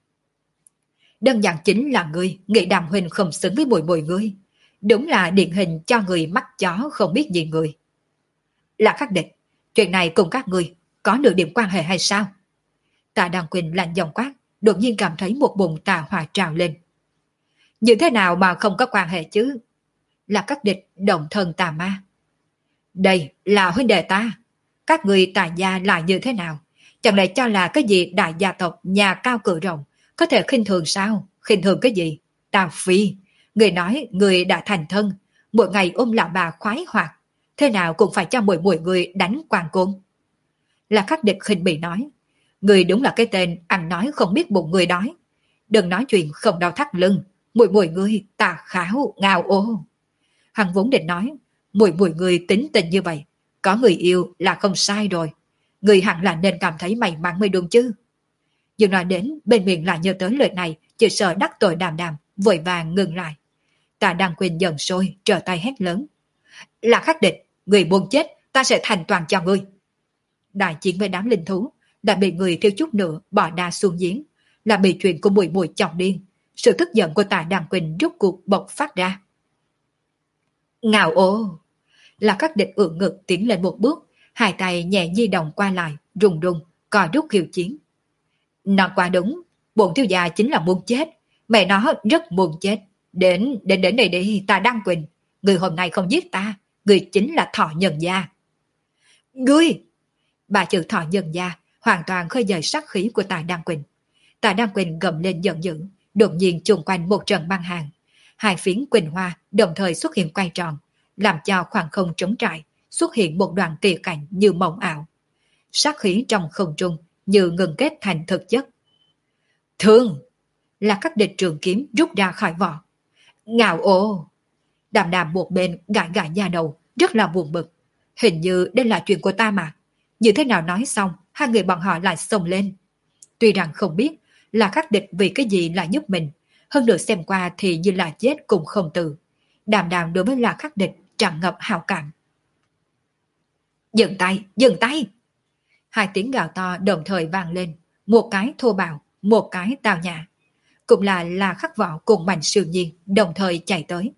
Đơn giản chính là ngươi nghĩ Đàm huynh không xứng với mùi mùi ngươi. Đúng là điển hình cho người mắt chó không biết gì người. Là Khắc Địch, chuyện này cùng các ngươi có nửa điểm quan hệ hay sao? Tạ Đăng Quỳnh lạnh giọng quát, đột nhiên cảm thấy một bụng tà hỏa trào lên. Như thế nào mà không có quan hệ chứ? Là Khắc Địch động thân tà ma. Đây là huynh đệ ta. Các người tài gia lại như thế nào? Chẳng lẽ cho là cái gì đại gia tộc nhà cao cửa rộng có thể khinh thường sao? Khinh thường cái gì? Tào Phi, người nói người đã thành thân, mỗi ngày ôm lão bà khoái hoạt, thế nào cũng phải cho mỗi mỗi người đánh quan côn. Là Khắc Địch khinh bỉ nói, người đúng là cái tên ăn nói không biết bụng người đói. Đừng nói chuyện không đau thắt lưng, mỗi mỗi người tà kháo ngào ô. Hắn vốn định nói, mỗi mỗi người tính tình như vậy, có người yêu là không sai rồi. Người hẳn là nên cảm thấy may mắn mới đúng chứ. Nhưng nói đến bên miệng lại nhớ tới lời này, chỉ sợ đắc tội Đàm Đàm, vội vàng ngừng lại. Tạ Đăng Quỳnh giận sôi, trở tay hét lớn. Là Khắc Địch, người buông chết, ta sẽ thành toàn cho ngươi. Đại chiến với đám linh thú, đã bị người thiếu chút nữa bỏ đa xuống giếng, là bị chuyện của mùi mùi chọc điên. Sự tức giận của Tạ Đăng Quỳnh rút cuộc bộc phát ra. Ngào ô! Là Khắc Địch ưỡn ngực tiến lên một bước, hai tay nhẹ di động qua lại, rùng rùng, cò rút khiêu chiến. Nó quá đúng, bổn thiếu gia chính là muốn chết, mẹ nó rất muốn chết. Đến, đến đến đây đi, ta Đăng Quỳnh, người hôm nay không giết ta, người chính là Thọ Nhân Gia. Ngươi! Bà chữ Thọ Nhân Gia hoàn toàn khơi dậy sát khí của Tạ Đăng Quỳnh. Tạ Đăng Quỳnh gầm lên giận dữ, đột nhiên chung quanh một trận băng hàng. Hai phiến quỳnh hoa đồng thời xuất hiện quay tròn, làm cho khoảng không trống trải, xuất hiện một đoạn kỳ cảnh như mộng ảo. Sát khí trong không trung như ngừng kết thành thực chất. Thương! Là Khắc Địch trường kiếm rút ra khỏi vỏ. Ngạo ô! Đàm Đàm một bên gãi gãi da đầu, rất là buồn bực. Hình như đây là chuyện của ta mà. Như thế nào nói xong, hai người bọn họ lại xông lên. Tuy rằng không biết là Khắc Địch vì cái gì lại giúp mình, hơn nữa xem qua thì như là chết cũng không từ. Đàm Đàm đối với là Khắc Địch tràn ngập hào cảm. Dừng tay, dừng tay! Hai tiếng gào to đồng thời vang lên, một cái thô bạo, một cái tào nhã. Cũng là là Khắc Võ cùng Mạnh Siêu Nhiên đồng thời chạy tới.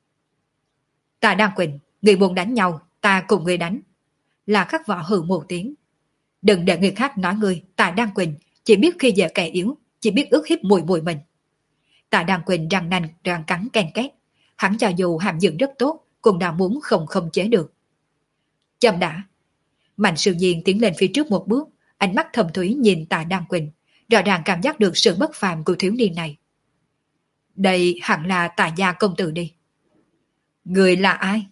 Ta Đăng Quỳnh, người muốn đánh nhau, ta cùng người đánh. Là Khắc Võ hừ một tiếng. Đừng để người khác nói người, ta Đăng Quỳnh chỉ biết khi dễ kẻ yếu, chỉ biết ức hiếp mùi mùi mình. Tạ Đăng Quỳnh răng nanh răng cắn ken két, hắn cho dù hàm dưỡng rất tốt, cũng đã muốn không không chế được. Chậm đã! Mạnh Siêu Nhiên tiến lên phía trước một bước, ánh mắt thầm thúy nhìn Tạ Đăng Quỳnh, rõ ràng cảm giác được sự bất phàm của thiếu niên này. Đây hẳn là Tạ gia công tử đi. Người là ai?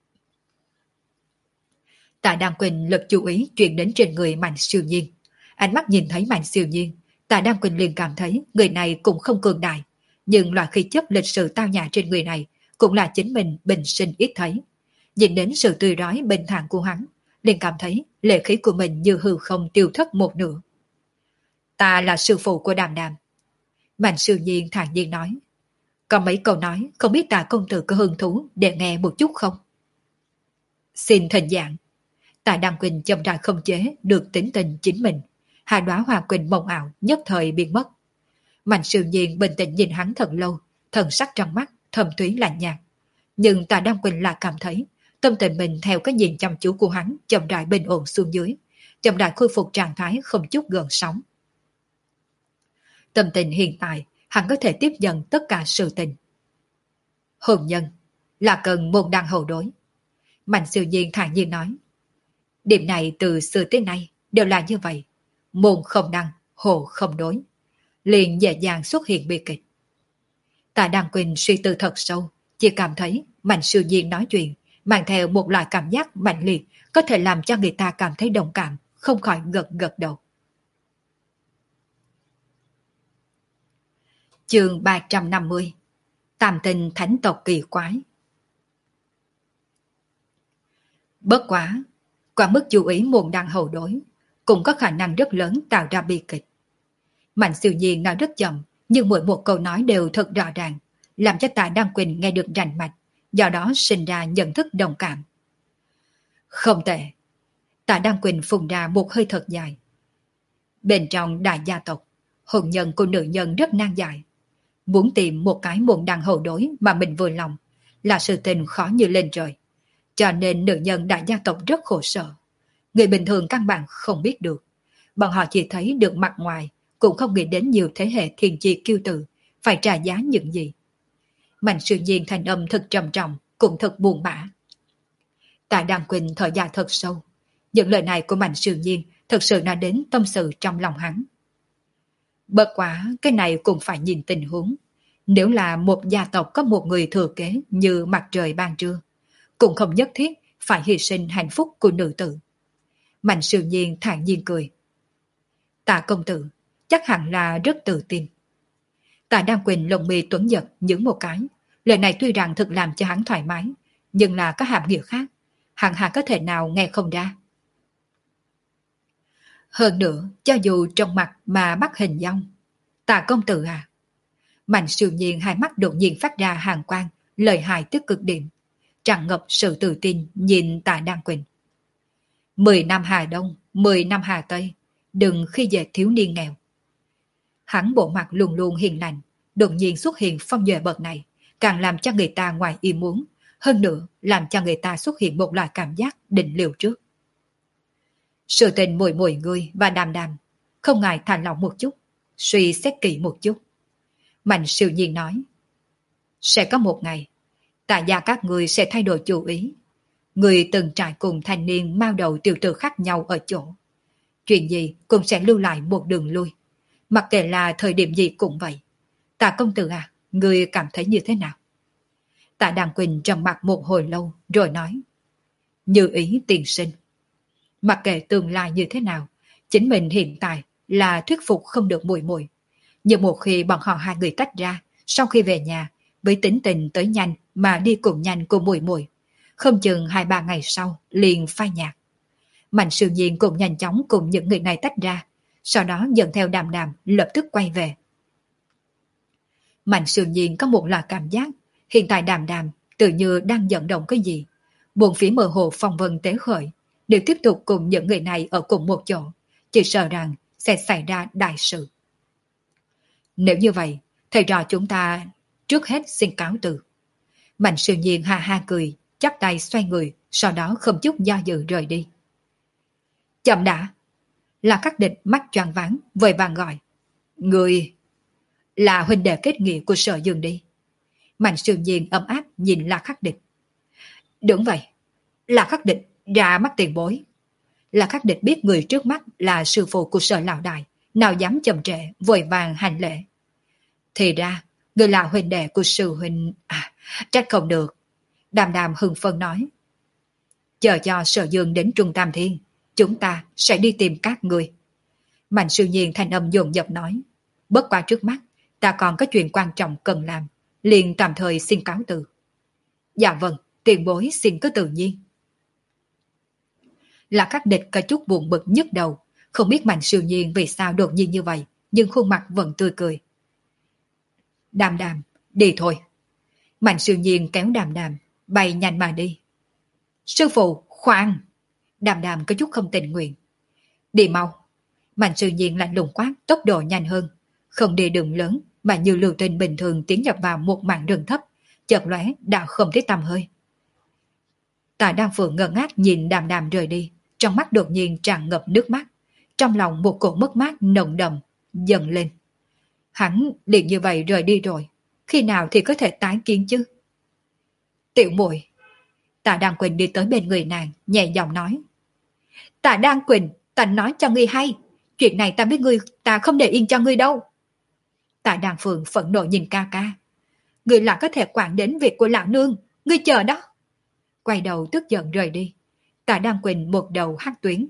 Tạ Đăng Quỳnh lực chú ý chuyển đến trên người Mạnh Siêu Nhiên. Ánh mắt nhìn thấy Mạnh Siêu Nhiên, Tạ Đăng Quỳnh liền cảm thấy người này cũng không cường đại, nhưng loại khí chất lịch sự tao nhã trên người này cũng là chính mình bình sinh ít thấy. Nhìn đến sự tươi rói bình thản của hắn, liền cảm thấy lệ khí của mình như hư không tiêu thất một nửa. Ta là sư phụ của Đàm Đàm. Mạnh Siêu Nhiên thản nhiên nói. Có mấy câu nói không biết Tạ công tử có hứng thú để nghe một chút không? Xin thỉnh giảng. Tạ Đăng Quỳnh chậm rãi không chế được tính tình chính mình. Hai đóa hoa quỳnh mộng ảo nhất thời biến mất. Mạnh Siêu Nhiên bình tĩnh nhìn hắn thật lâu, thần sắc trong mắt thầm thúy lạnh nhạt. Nhưng Tạ Đăng Quỳnh lại cảm thấy tâm tình mình theo cái nhìn chăm chú của hắn chậm rãi bình ổn xuống dưới, chậm rãi khôi phục trạng thái không chút gợn sóng. Tâm tình hiện tại, hắn có thể tiếp nhận tất cả sự tình. Hôn nhân là cần môn đăng hậu đối. Mạnh Siêu Nhiên thản nhiên nói. Điểm này từ xưa tới nay đều là như vậy. Môn không đăng, hồ không đối. Liền dễ dàng xuất hiện bi kịch. Tạ Tạ Đăng Quỳnh suy tư thật sâu, chỉ cảm thấy Mạnh Siêu Nhiên nói chuyện mang theo một loại cảm giác mạnh liệt, có thể làm cho người ta cảm thấy đồng cảm, không khỏi gật gật đầu. Chương ba trăm năm mươi. Tam tinh thánh tộc kỳ quái. Bất quá, quá mức chú ý môn đăng hậu đối, cũng có khả năng rất lớn tạo ra bi kịch. Mạnh Siêu Nhiên nói rất chậm, nhưng mỗi một câu nói đều thật rõ ràng, làm cho Tạ Đăng Quỳnh nghe được rành mạch, do đó sinh ra nhận thức đồng cảm. Không tệ. Tạ Đăng Quỳnh phun ra một hơi thật dài. Bên trong đại gia tộc, hôn nhân của nữ nhân rất nan giải. Muốn tìm một cái môn đăng hậu đối mà mình vừa lòng là sự tình khó như lên trời. Cho nên nữ nhân đại gia tộc rất khổ sở. Người bình thường căn bản không biết được. Bọn họ chỉ thấy được mặt ngoài, cũng không nghĩ đến nhiều thế hệ thiên chi kiêu tử phải trả giá những gì. Mạnh Siêu Nhiên thành âm thật trầm trọng, cũng thật buồn bã. Tạ Đăng Quỳnh thở dài thật sâu. Những lời này của Mạnh Siêu Nhiên thật sự nói đến tâm sự trong lòng hắn. Bất quá, cái này cũng phải nhìn tình huống. Nếu là một gia tộc có một người thừa kế như mặt trời ban trưa, cũng không nhất thiết phải hy sinh hạnh phúc của nữ tử. Mạnh Siêu Nhiên thản nhiên cười. Tạ công tử, chắc hẳn là rất tự tin. Tạ Đăng Quỳnh lồng mi tuấn giật nhướng một cái. Lời này tuy rằng thực làm cho hắn thoải mái, nhưng là có hàm nghĩa khác. Hẳn hà có thể nào nghe không ra. Hơn nữa, cho dù trong mặt mà bắt hình dong. Tạ công tử à? Mạnh Siêu Nhiên hai mắt đột nhiên phát ra hàn quang, lời hài tức cực điểm, tràn ngập sự tự tin nhìn Tạ Đăng Quỳnh. Mười năm Hà Đông, mười năm Hà Tây, đừng khi về thiếu niên nghèo. Hắn bộ mặt luôn luôn hiền lành, đột nhiên xuất hiện phong duệ bậc này, càng làm cho người ta ngoài ý muốn, hơn nữa làm cho người ta xuất hiện một loại cảm giác định liều trước. Sự tình mùi mùi ngươi và đàm đàm, không ngại thả lỏng một chút, suy xét kỹ một chút. Mạnh Siêu Nhiên nói, sẽ có một ngày, Tạ gia các người sẽ thay đổi chủ ý. Người từng trải cùng thanh niên mao đầu tiểu tử khác nhau ở chỗ. Chuyện gì cũng sẽ lưu lại một đường lui. Mặc kệ là thời điểm gì cũng vậy. Tạ công tử à, người cảm thấy như thế nào? Tạ Đăng Quỳnh trầm mặc một hồi lâu rồi nói, như ý tiền sinh. Mặc kệ tương lai như thế nào, chính mình hiện tại là thuyết phục không được muội muội. Nhưng một khi bọn họ hai người tách ra, sau khi về nhà, với tính tình tới nhanh mà đi cùng nhanh của muội muội, không chừng hai ba ngày sau liền phai nhạt. Mạnh Siêu Nhiên cũng nhanh chóng cùng những người này tách ra, sau đó dẫn theo Đàm Đàm lập tức quay về. Mạnh Siêu Nhiên có một loại cảm giác, hiện tại Đàm Đàm tự như đang vận động cái gì. Buồn phía mơ hồ phong vân tế khởi, nếu tiếp tục cùng những người này ở cùng một chỗ, chỉ sợ rằng sẽ xảy ra đại sự. Nếu như vậy, thầy trò chúng ta trước hết xin cáo từ. Mạnh Siêu Nhiên ha ha cười, chắp tay xoay người, sau đó không chút do dự rời đi. Chậm đã. Là Khắc Địch mắt choáng váng, vội vàng gọi. Người là huynh đệ kết nghĩa của Sở Dương đi. Mạnh Siêu Nhiên ấm áp nhìn La Khắc Địch. Đúng vậy. La Khắc Địch ra mắt tiền bối. La Khắc Địch biết người trước mắt là sư phụ của Sở Lão Đại, nào dám chậm trễ, vội vàng hành lễ. Thì ra, người là huynh đệ của sư huynh. À, trách không được. Đàm Đàm hưng phấn nói. Chờ cho Sở Dương đến Trung Tam Thiên, chúng ta sẽ đi tìm các người. Mạnh Siêu Nhiên thanh âm dồn dập nói. Bất qua trước mắt, ta còn có chuyện quan trọng cần làm, liền tạm thời xin cáo từ. Dạ vâng, tiền bối xin cứ tự nhiên. Là Khắc Địch có chút buồn bực nhức đầu, không biết Mạnh Siêu Nhiên vì sao đột nhiên như vậy, nhưng khuôn mặt vẫn tươi cười. Đàm Đàm, đi thôi. Mạnh Siêu Nhiên kéo Đàm Đàm, bay nhanh mà đi. Sư phụ, khoan! Đàm Đàm có chút không tình nguyện. Đi mau. Mạnh Siêu Nhiên lạnh lùng quát, tốc độ nhanh hơn, không đi đường lớn mà như lưu tinh bình thường tiến nhập vào một mảng rừng thấp, chợt lóe đã không thấy tăm hơi. Tạ Đăng Phượng ngơ ngác nhìn Đàm Đàm rời đi, trong mắt đột nhiên tràn ngập nước mắt, trong lòng một cỗ mất mát nồng đậm dần lên. Hắn liền như vậy rời đi rồi, khi nào thì có thể tái kiến chứ? Tiểu muội. Tạ Đăng Quỳnh đi tới bên người nàng, nhẹ giọng nói. Tạ Đăng Quỳnh, ta nói cho ngươi hay, chuyện này ta biết ngươi, ta không để yên cho ngươi đâu. Tạ Đăng Phượng phẫn nộ nhìn ca ca. Ngươi là có thể quản đến việc của lão nương, ngươi chờ đó. Quay đầu tức giận rời đi. Tạ Đăng Quỳnh một đầu hắc tuyến.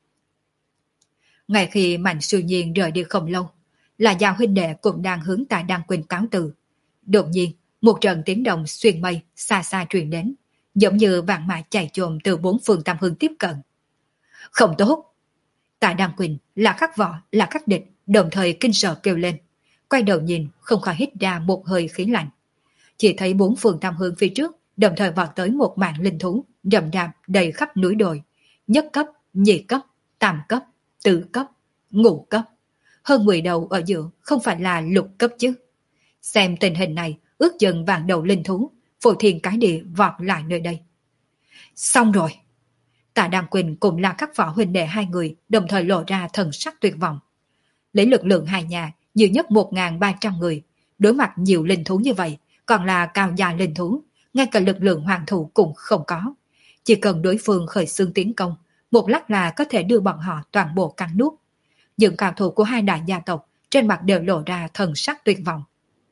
Ngay khi Mạnh Siêu Nhiên rời đi không lâu, là Giao huynh đệ cũng đang hướng Tạ Đăng Quỳnh cáo từ. Đột nhiên, một trận tiếng động xuyên mây xa xa truyền đến, giống như vạn mã chạy trồm từ bốn phương tam hướng tiếp cận. Không tốt! Tạ Đăng Quỳnh là khắc võ, là khắc địch, đồng thời kinh sợ kêu lên. Quay đầu nhìn, không khỏi hít ra một hơi khí lạnh. Chỉ thấy bốn phương tam hướng phía trước, đồng thời vọt tới một mạng linh thú, rậm rạp đầy khắp núi đồi. Nhất cấp, nhị cấp, tam cấp, tứ cấp, ngũ cấp. Hơn mười đầu ở giữa không phải là lục cấp chứ. Xem tình hình này, ước chừng vạn đầu linh thú, phổ thiên cái địa vọt lại nơi đây. Xong rồi! Tạ Đăng Quỳnh cùng là các võ huynh đệ hai người đồng thời lộ ra thần sắc tuyệt vọng. Lấy lực lượng hai nhà, nhiều nhất một nghìn ba trăm người, đối mặt nhiều linh thú như vậy, còn là cao gia linh thú, ngay cả lực lượng hoàng thủ cũng không có. Chỉ cần đối phương khởi xướng tiến công, một lát là có thể đưa bọn họ toàn bộ cắn nuốt. Những cao thủ của hai đại gia tộc trên mặt đều lộ ra thần sắc tuyệt vọng.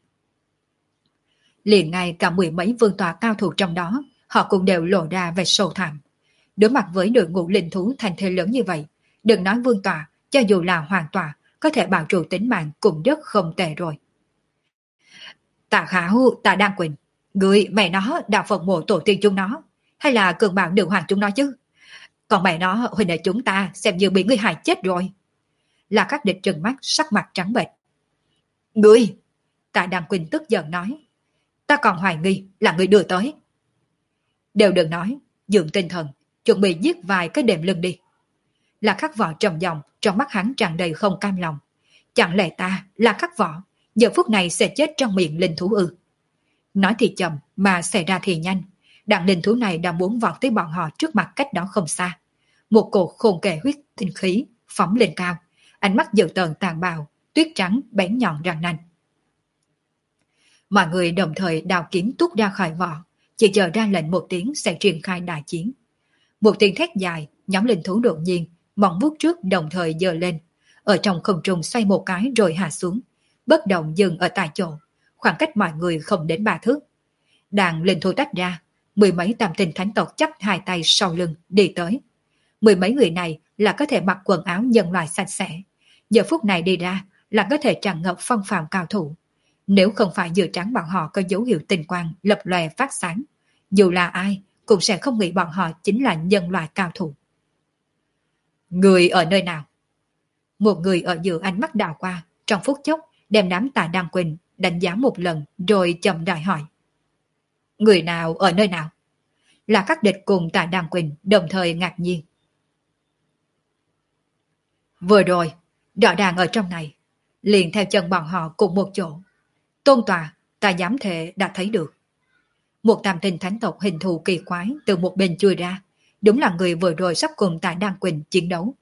Liền ngay cả mười mấy vương tọa cao thủ trong đó, họ cũng đều lộ ra vẻ sầu thảm. Đối mặt với đội ngũ linh thú thành thế lớn như vậy, đừng nói vương tọa, cho dù là hoàng tọa, có thể bảo trụ tính mạng cũng rất không tệ rồi. Tạ Khảo, Tạ Đăng Quỳnh, người mẹ nó đạo phật mộ tổ tiên chúng nó, hay là cường bạo nữ hoàng chúng nó chứ? Còn mẹ nó huynh đệ chúng ta xem như bị ngươi hại chết rồi. Là các địch trừng mắt sắc mặt trắng bệch. Ngươi! Tạ Đăng Quỳnh tức giận nói. Ta còn hoài nghi là ngươi đưa tới. Đều đừng nói, dưỡng tinh thần, chuẩn bị giết vài cái đệm lưng đi. Là khắc võ trầm giọng, trong mắt hắn tràn đầy không cam lòng. Chẳng lẽ ta là khắc võ, giờ phút này sẽ chết trong miệng linh thú ư? Nói thì chậm mà xảy ra thì nhanh. Đặng linh thú này đang muốn vọt tới bọn họ trước mặt cách đó không xa. Một cổ khôn kề huyết tinh khí phóng lên cao, ánh mắt dữ tợn tàn bạo, tuyết trắng bén nhọn răng nanh. Mọi người đồng thời đào kiếm tuốt ra khỏi vỏ, chỉ chờ ra lệnh một tiếng sẽ triển khai đại chiến. Một tiếng thét dài, nhóm linh thú đột nhiên, móng vuốt trước đồng thời giơ lên, ở trong không trung xoay một cái rồi hạ xuống, bất động dừng ở tại chỗ, khoảng cách mọi người không đến ba thước. Đàn linh thú tách ra, mười mấy tam tinh thánh tộc chắp hai tay sau lưng đi tới. Mười mấy người này là có thể mặc quần áo nhân loại sạch sẽ, giờ phút này đi ra là có thể tràn ngập phong phạm cao thủ. Nếu không phải giữa trắng bọn họ có dấu hiệu tinh quang lập lòe phát sáng, dù là ai cũng sẽ không nghĩ bọn họ chính là nhân loại cao thủ. Người ở nơi nào? Một người ở giữa ánh mắt đảo qua, trong phút chốc đem đám Tạ Đăng Quỳnh đánh giá một lần rồi chậm rãi hỏi. Người nào ở nơi nào? Là các địch cùng Tạ Đăng Quỳnh đồng thời ngạc nhiên. Vừa rồi, rõ ràng ở trong này, liền theo chân bọn họ cùng một chỗ. Tôn tòa, ta dám thể đã thấy được. Một tam tinh thánh tộc hình thù kỳ quái từ một bên chui ra, đúng là người vừa rồi sắp cùng Tạ Đăng Quỳnh chiến đấu.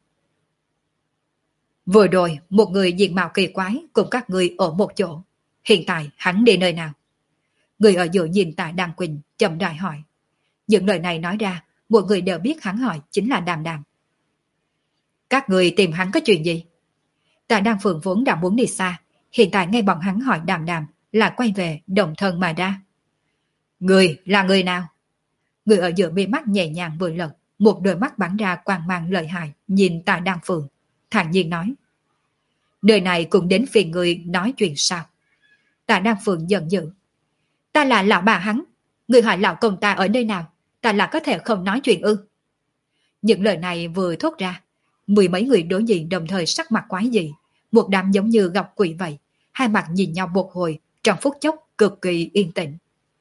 Vừa rồi, một người diện mạo kỳ quái cùng các người ở một chỗ. Hiện tại hắn đi nơi nào? Người ở giữa nhìn Tạ Đăng Quỳnh chậm rãi hỏi. Những lời này nói ra, mọi người đều biết hắn hỏi chính là Đàm Đàm. Các người tìm hắn có chuyện gì? Tạ Đăng Phượng vốn đã muốn đi xa, hiện tại ngay bọn hắn hỏi Đàm Đàm là quay về đồng thân mà ra. Người là người nào? Người ở giữa mi mắt nhẹ nhàng vừa lật, một đôi mắt bắn ra quang mang lợi hại nhìn Tạ Đăng Phượng, thản nhiên nói. Nơi này cũng đến phiền người nói chuyện sao? Tạ Đăng Phượng giận dữ. Ta là lão bà hắn, người hỏi lão công ta ở nơi nào, ta là có thể không nói chuyện ư? Những lời này vừa thốt ra, mười mấy người đối diện đồng thời sắc mặt quái dị, một đám giống như gặp quỷ vậy, hai mặt nhìn nhau một hồi, trong phút chốc cực kỳ yên tĩnh.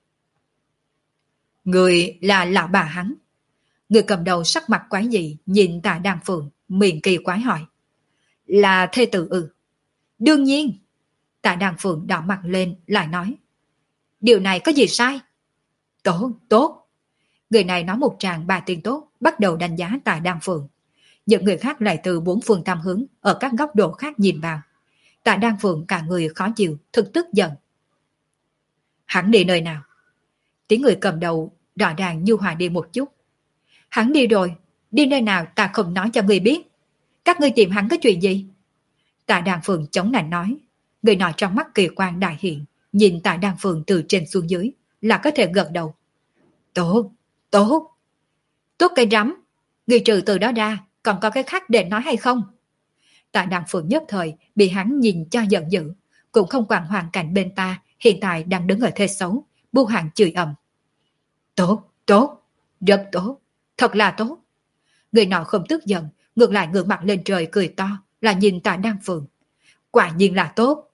Người là lão bà hắn. Người cầm đầu sắc mặt quái dị nhìn Tạ Đăng Phượng, miệng kỳ quái hỏi. Là thê tử ư? Đương nhiên. Tạ Đăng Phượng đỏ mặt lên lại nói. Điều này có gì sai? Tốt, tốt. Người này nói một tràng ba tiếng tốt, bắt đầu đánh giá Tạ Đăng Phượng. Những người khác lại từ bốn phương tam hướng ở các góc độ khác nhìn vào. Tạ Đăng Phượng cả người khó chịu, thực tức giận. Hắn đi nơi nào? Tiếng người cầm đầu rõ ràng nhu hòa đi một chút. Hắn đi rồi, đi nơi nào ta không nói cho người biết. Các ngươi tìm hắn có chuyện gì? Tạ Đăng Phượng chống nạnh nói. Người nọ trong mắt kỳ quan đại hiện, nhìn Tạ Đan Phượng từ trên xuống dưới là có thể gật đầu. Tốt, tốt. Tốt cái rắm, người trừ từ đó ra còn có cái khác để nói hay không? Tạ Đan Phượng nhất thời bị hắn nhìn cho giận dữ, cũng không quản hoàn cảnh bên ta hiện tại đang đứng ở thế xấu, bu hàng chửi ầm. Tốt, tốt, rất tốt, thật là tốt. Người nọ không tức giận, ngược lại ngửa mặt lên trời cười to, là nhìn Tạ Đan Phượng. Quả nhiên là tốt.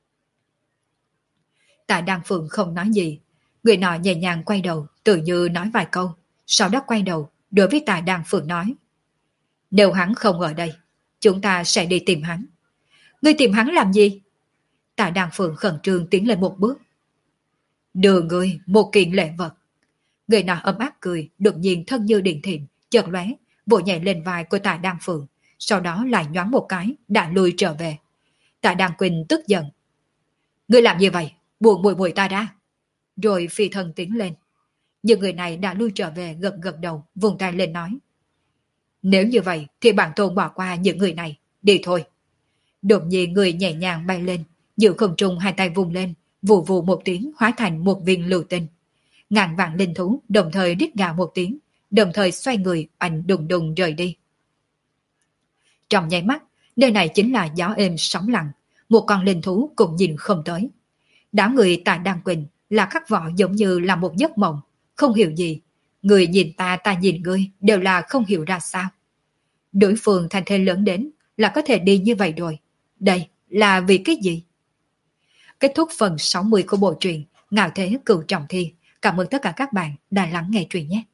Tạ Đan Phượng không nói gì, người nọ nhẹ nhàng quay đầu, tự như nói vài câu, sau đó quay đầu, đối với Tạ Đan Phượng nói. Nếu hắn không ở đây, chúng ta sẽ đi tìm hắn. Ngươi tìm hắn làm gì? Tạ Đan Phượng khẩn trương tiến lên một bước. Đưa ngươi một kiện lễ vật. Người nọ ấm áp cười, đột nhiên thân như điện thiểm, chợt lóe, vỗ nhẹ lên vai của Tạ Đan Phượng, sau đó lại nhoáng một cái, đã lùi trở về. Tạ Đan Quỳnh tức giận. Ngươi làm như vậy, buồn mùi mùi ta ra. Rồi phi thân tiến lên. Nhưng người này đã lui trở về gật gật đầu, vùng tay lên nói. Nếu như vậy thì bản tôn bỏ qua những người này, đi thôi. Đột nhiên người nhẹ nhàng bay lên, giữa không trung hai tay vung lên, vù vù một tiếng hóa thành một viên lưu tinh. Ngàn vạn linh thú đồng thời rít gào một tiếng, đồng thời xoay người ảnh đùng đùng rời đi. Trong nháy mắt, nơi này chính là gió êm sóng lặng, một con linh thú cũng nhìn không tới. Đám người Tạ Đan Quỳnh là khắc võ giống như là một giấc mộng, không hiểu gì. Người nhìn ta, ta nhìn ngươi đều là không hiểu ra sao. Đối phương thành thế lớn đến là có thể đi như vậy rồi. Đây là vì cái gì? Kết thúc phần sáu mươi của bộ truyện Ngạo Thế Cửu Trọng Thiên. Cảm ơn tất cả các bạn đã lắng nghe truyện nhé.